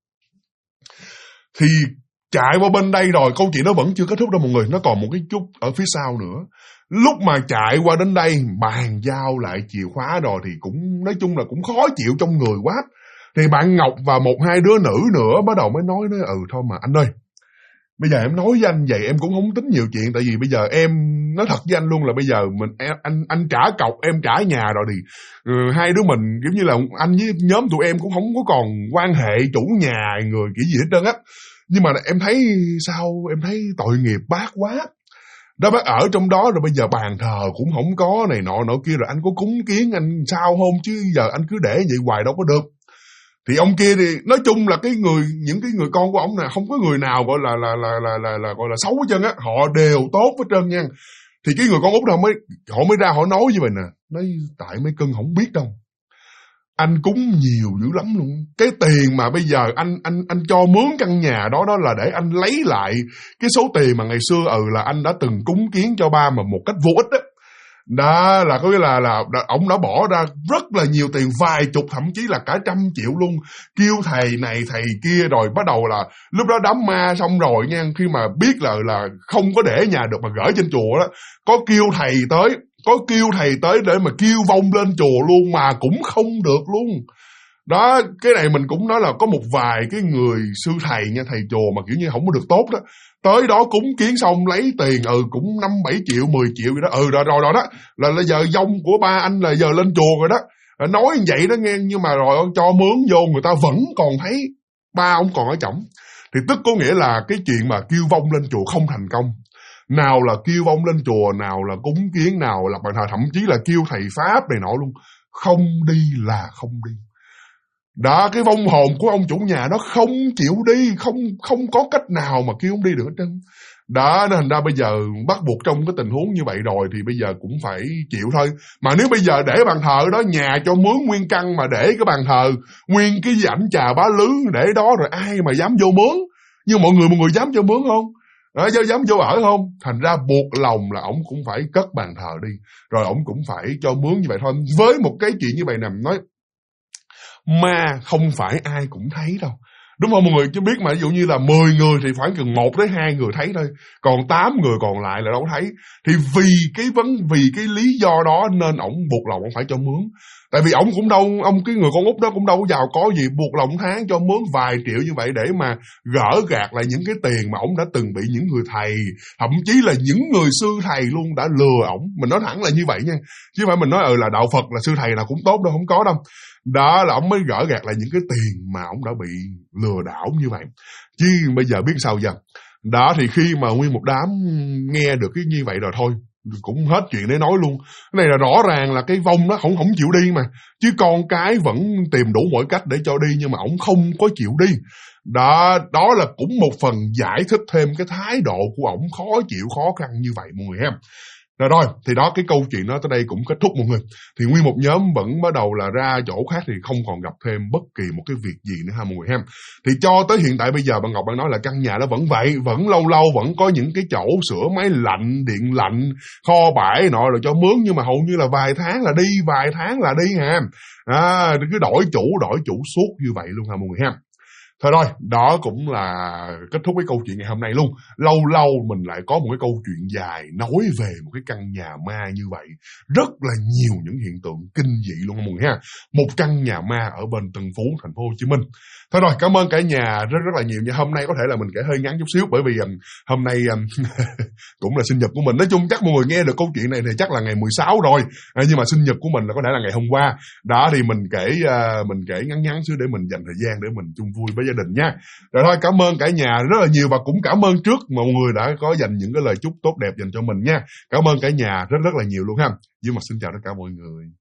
Thì chạy qua bên đây rồi, câu chuyện nó vẫn chưa kết thúc đâu mọi người, nó còn một cái chút ở phía sau nữa. Lúc mà chạy qua đến đây, bàn giao lại chìa khóa rồi thì cũng nói chung là cũng khó chịu trong người quá. Thì bạn Ngọc và 1-2 đứa nữ nữa bắt đầu mới nói thôi mà anh ơi, bây giờ em nói với anh vậy em cũng không tính nhiều chuyện, tại vì bây giờ em nói thật với anh luôn là bây giờ anh trả cọc, em trả nhà rồi thì hai đứa mình giống như là anh với nhóm tụi em cũng không có còn quan hệ chủ nhà người kiểu gì hết trơn á. Nhưng mà em thấy sao, em thấy tội nghiệp bác quá. Đó, bác ở trong đó rồi bây giờ bàn thờ cũng không có này nọ kia, rồi anh có cúng kiến anh sao không, chứ giờ anh cứ để vậy hoài đâu có được. Thì ông kia thì nói chung là những cái người con của ông này không có người nào gọi là gọi là xấu hết trơn á, họ đều tốt hết trơn nha. Thì cái người con út nào họ mới ra họ nói với mình nè, nói tại mấy cưng không biết đâu, anh cúng nhiều dữ lắm luôn. Cái tiền mà bây giờ anh cho mướn căn nhà đó là để anh lấy lại cái số tiền mà ngày xưa là anh đã từng cúng kiến cho ba mà một cách vô ích đó. Đó là có nghĩa là ông đã bỏ ra rất là nhiều tiền, vài chục thậm chí là cả 100 triệu luôn, kêu thầy này thầy kia, rồi bắt đầu là lúc đó đám ma xong rồi nha, khi mà biết là không có để nhà được mà gửi trên chùa đó, có kêu thầy tới để mà kêu vong lên chùa luôn mà cũng không được luôn. Đó, cái này mình cũng nói là có một vài cái người sư thầy nha, thầy chùa mà kiểu như không có được tốt đó, tới đó cúng kiến xong lấy tiền cũng 5-7 triệu 10 triệu vậy đó. Rồi đó là giờ vong của ba anh là giờ lên chùa rồi đó. Nói như vậy đó nghe, nhưng mà rồi cho mướn vô người ta vẫn còn thấy ba ông còn ở chổng. Thì tức có nghĩa là cái chuyện mà kêu vong lên chùa không thành công, nào là kêu vong lên chùa, nào là cúng kiến, nào là bàn thờ, thậm chí là kêu thầy pháp này nọ luôn. Không đi là không đi. Đó, cái vong hồn của ông chủ nhà đó không chịu đi, không có cách nào mà kêu ông đi được hết trơn. Đó, nên thành ra bây giờ bắt buộc trong cái tình huống như vậy rồi thì bây giờ cũng phải chịu thôi. Mà nếu bây giờ để bàn thờ đó, nhà cho mướn nguyên căn mà để cái bàn thờ, nguyên cái ảnh trà bá lứ để đó rồi ai mà dám vô mướn. Nhưng mọi người dám vô mướn không? Đó, dám vô ở không? Thành ra buộc lòng là ổng cũng phải cất bàn thờ đi. Rồi ổng cũng phải cho mướn như vậy thôi. Với một cái chuyện như vậy nè, nói ma không phải ai cũng thấy đâu. Đúng không mọi người? Chứ biết mà ví dụ như là 10 người thì khoảng chừng 1 đến 2 người thấy thôi. Còn 8 người còn lại là đâu thấy. Thì vì cái lý do đó nên ổng buộc lòng ổng phải cho mướn. Tại vì ổng cũng đâu, cái người con út đó cũng đâu có giàu có gì, buộc lòng tháng cho mướn vài triệu như vậy để mà gỡ gạt lại những cái tiền mà ổng đã từng bị những người thầy, thậm chí là những người sư thầy luôn đã lừa ổng. Mình nói thẳng là như vậy nha. Chứ không phải mình nói là đạo Phật là sư thầy nào cũng tốt đâu, không có đâu. Đó là ổng mới gỡ gạt lại những cái tiền mà ổng đã bị lừa đảo như vậy. Chứ bây giờ biết sao giờ. Đó thì khi mà nguyên một đám nghe được cái như vậy rồi thôi, cũng hết chuyện để nói luôn. Cái này là rõ ràng là cái vong đó không chịu đi mà. Chứ con cái vẫn tìm đủ mọi cách để cho đi, nhưng mà ổng không có chịu đi. Đó là cũng một phần giải thích thêm cái thái độ của ổng khó chịu, khó khăn như vậy mọi người ha. Rồi, thì đó, cái câu chuyện đó tới đây cũng kết thúc mọi người. Thì nguyên một nhóm vẫn bắt đầu là ra chỗ khác thì không còn gặp thêm bất kỳ một cái việc gì nữa ha mọi người ha. Thì cho tới hiện tại bây giờ bạn Ngọc bạn nói là căn nhà đó vẫn vậy, vẫn lâu lâu vẫn có những cái chỗ sửa máy lạnh, điện lạnh, kho bãi nọ rồi cho mướn, nhưng mà hầu như là vài tháng là đi ha. Cứ đổi chủ suốt như vậy luôn ha mọi người ha. Thôi rồi, đó cũng là kết thúc cái câu chuyện ngày hôm nay luôn. Lâu lâu mình lại có một cái câu chuyện dài nói về một cái căn nhà ma như vậy. Rất là nhiều những hiện tượng kinh dị luôn mọi người ha. Một căn nhà ma ở bên Tân Phú, thành phố Hồ Chí Minh. Thôi rồi, cảm ơn cả nhà rất là nhiều nha. Hôm nay có thể là mình kể hơi ngắn chút xíu, bởi vì hôm nay cũng là sinh nhật của mình. Nói chung chắc mọi người nghe được câu chuyện này thì chắc là ngày 16 rồi. Nhưng mà sinh nhật của mình là có thể là ngày hôm qua. Đó thì mình kể ngắn xíu để mình dành thời gian để mình chung vui với gia đình nha. Rồi thôi, cảm ơn cả nhà rất là nhiều, và cũng cảm ơn trước mọi người đã có dành những cái lời chúc tốt đẹp dành cho mình nha. Cảm ơn cả nhà rất là nhiều luôn ha. Dương Mặt xin chào tất cả mọi người.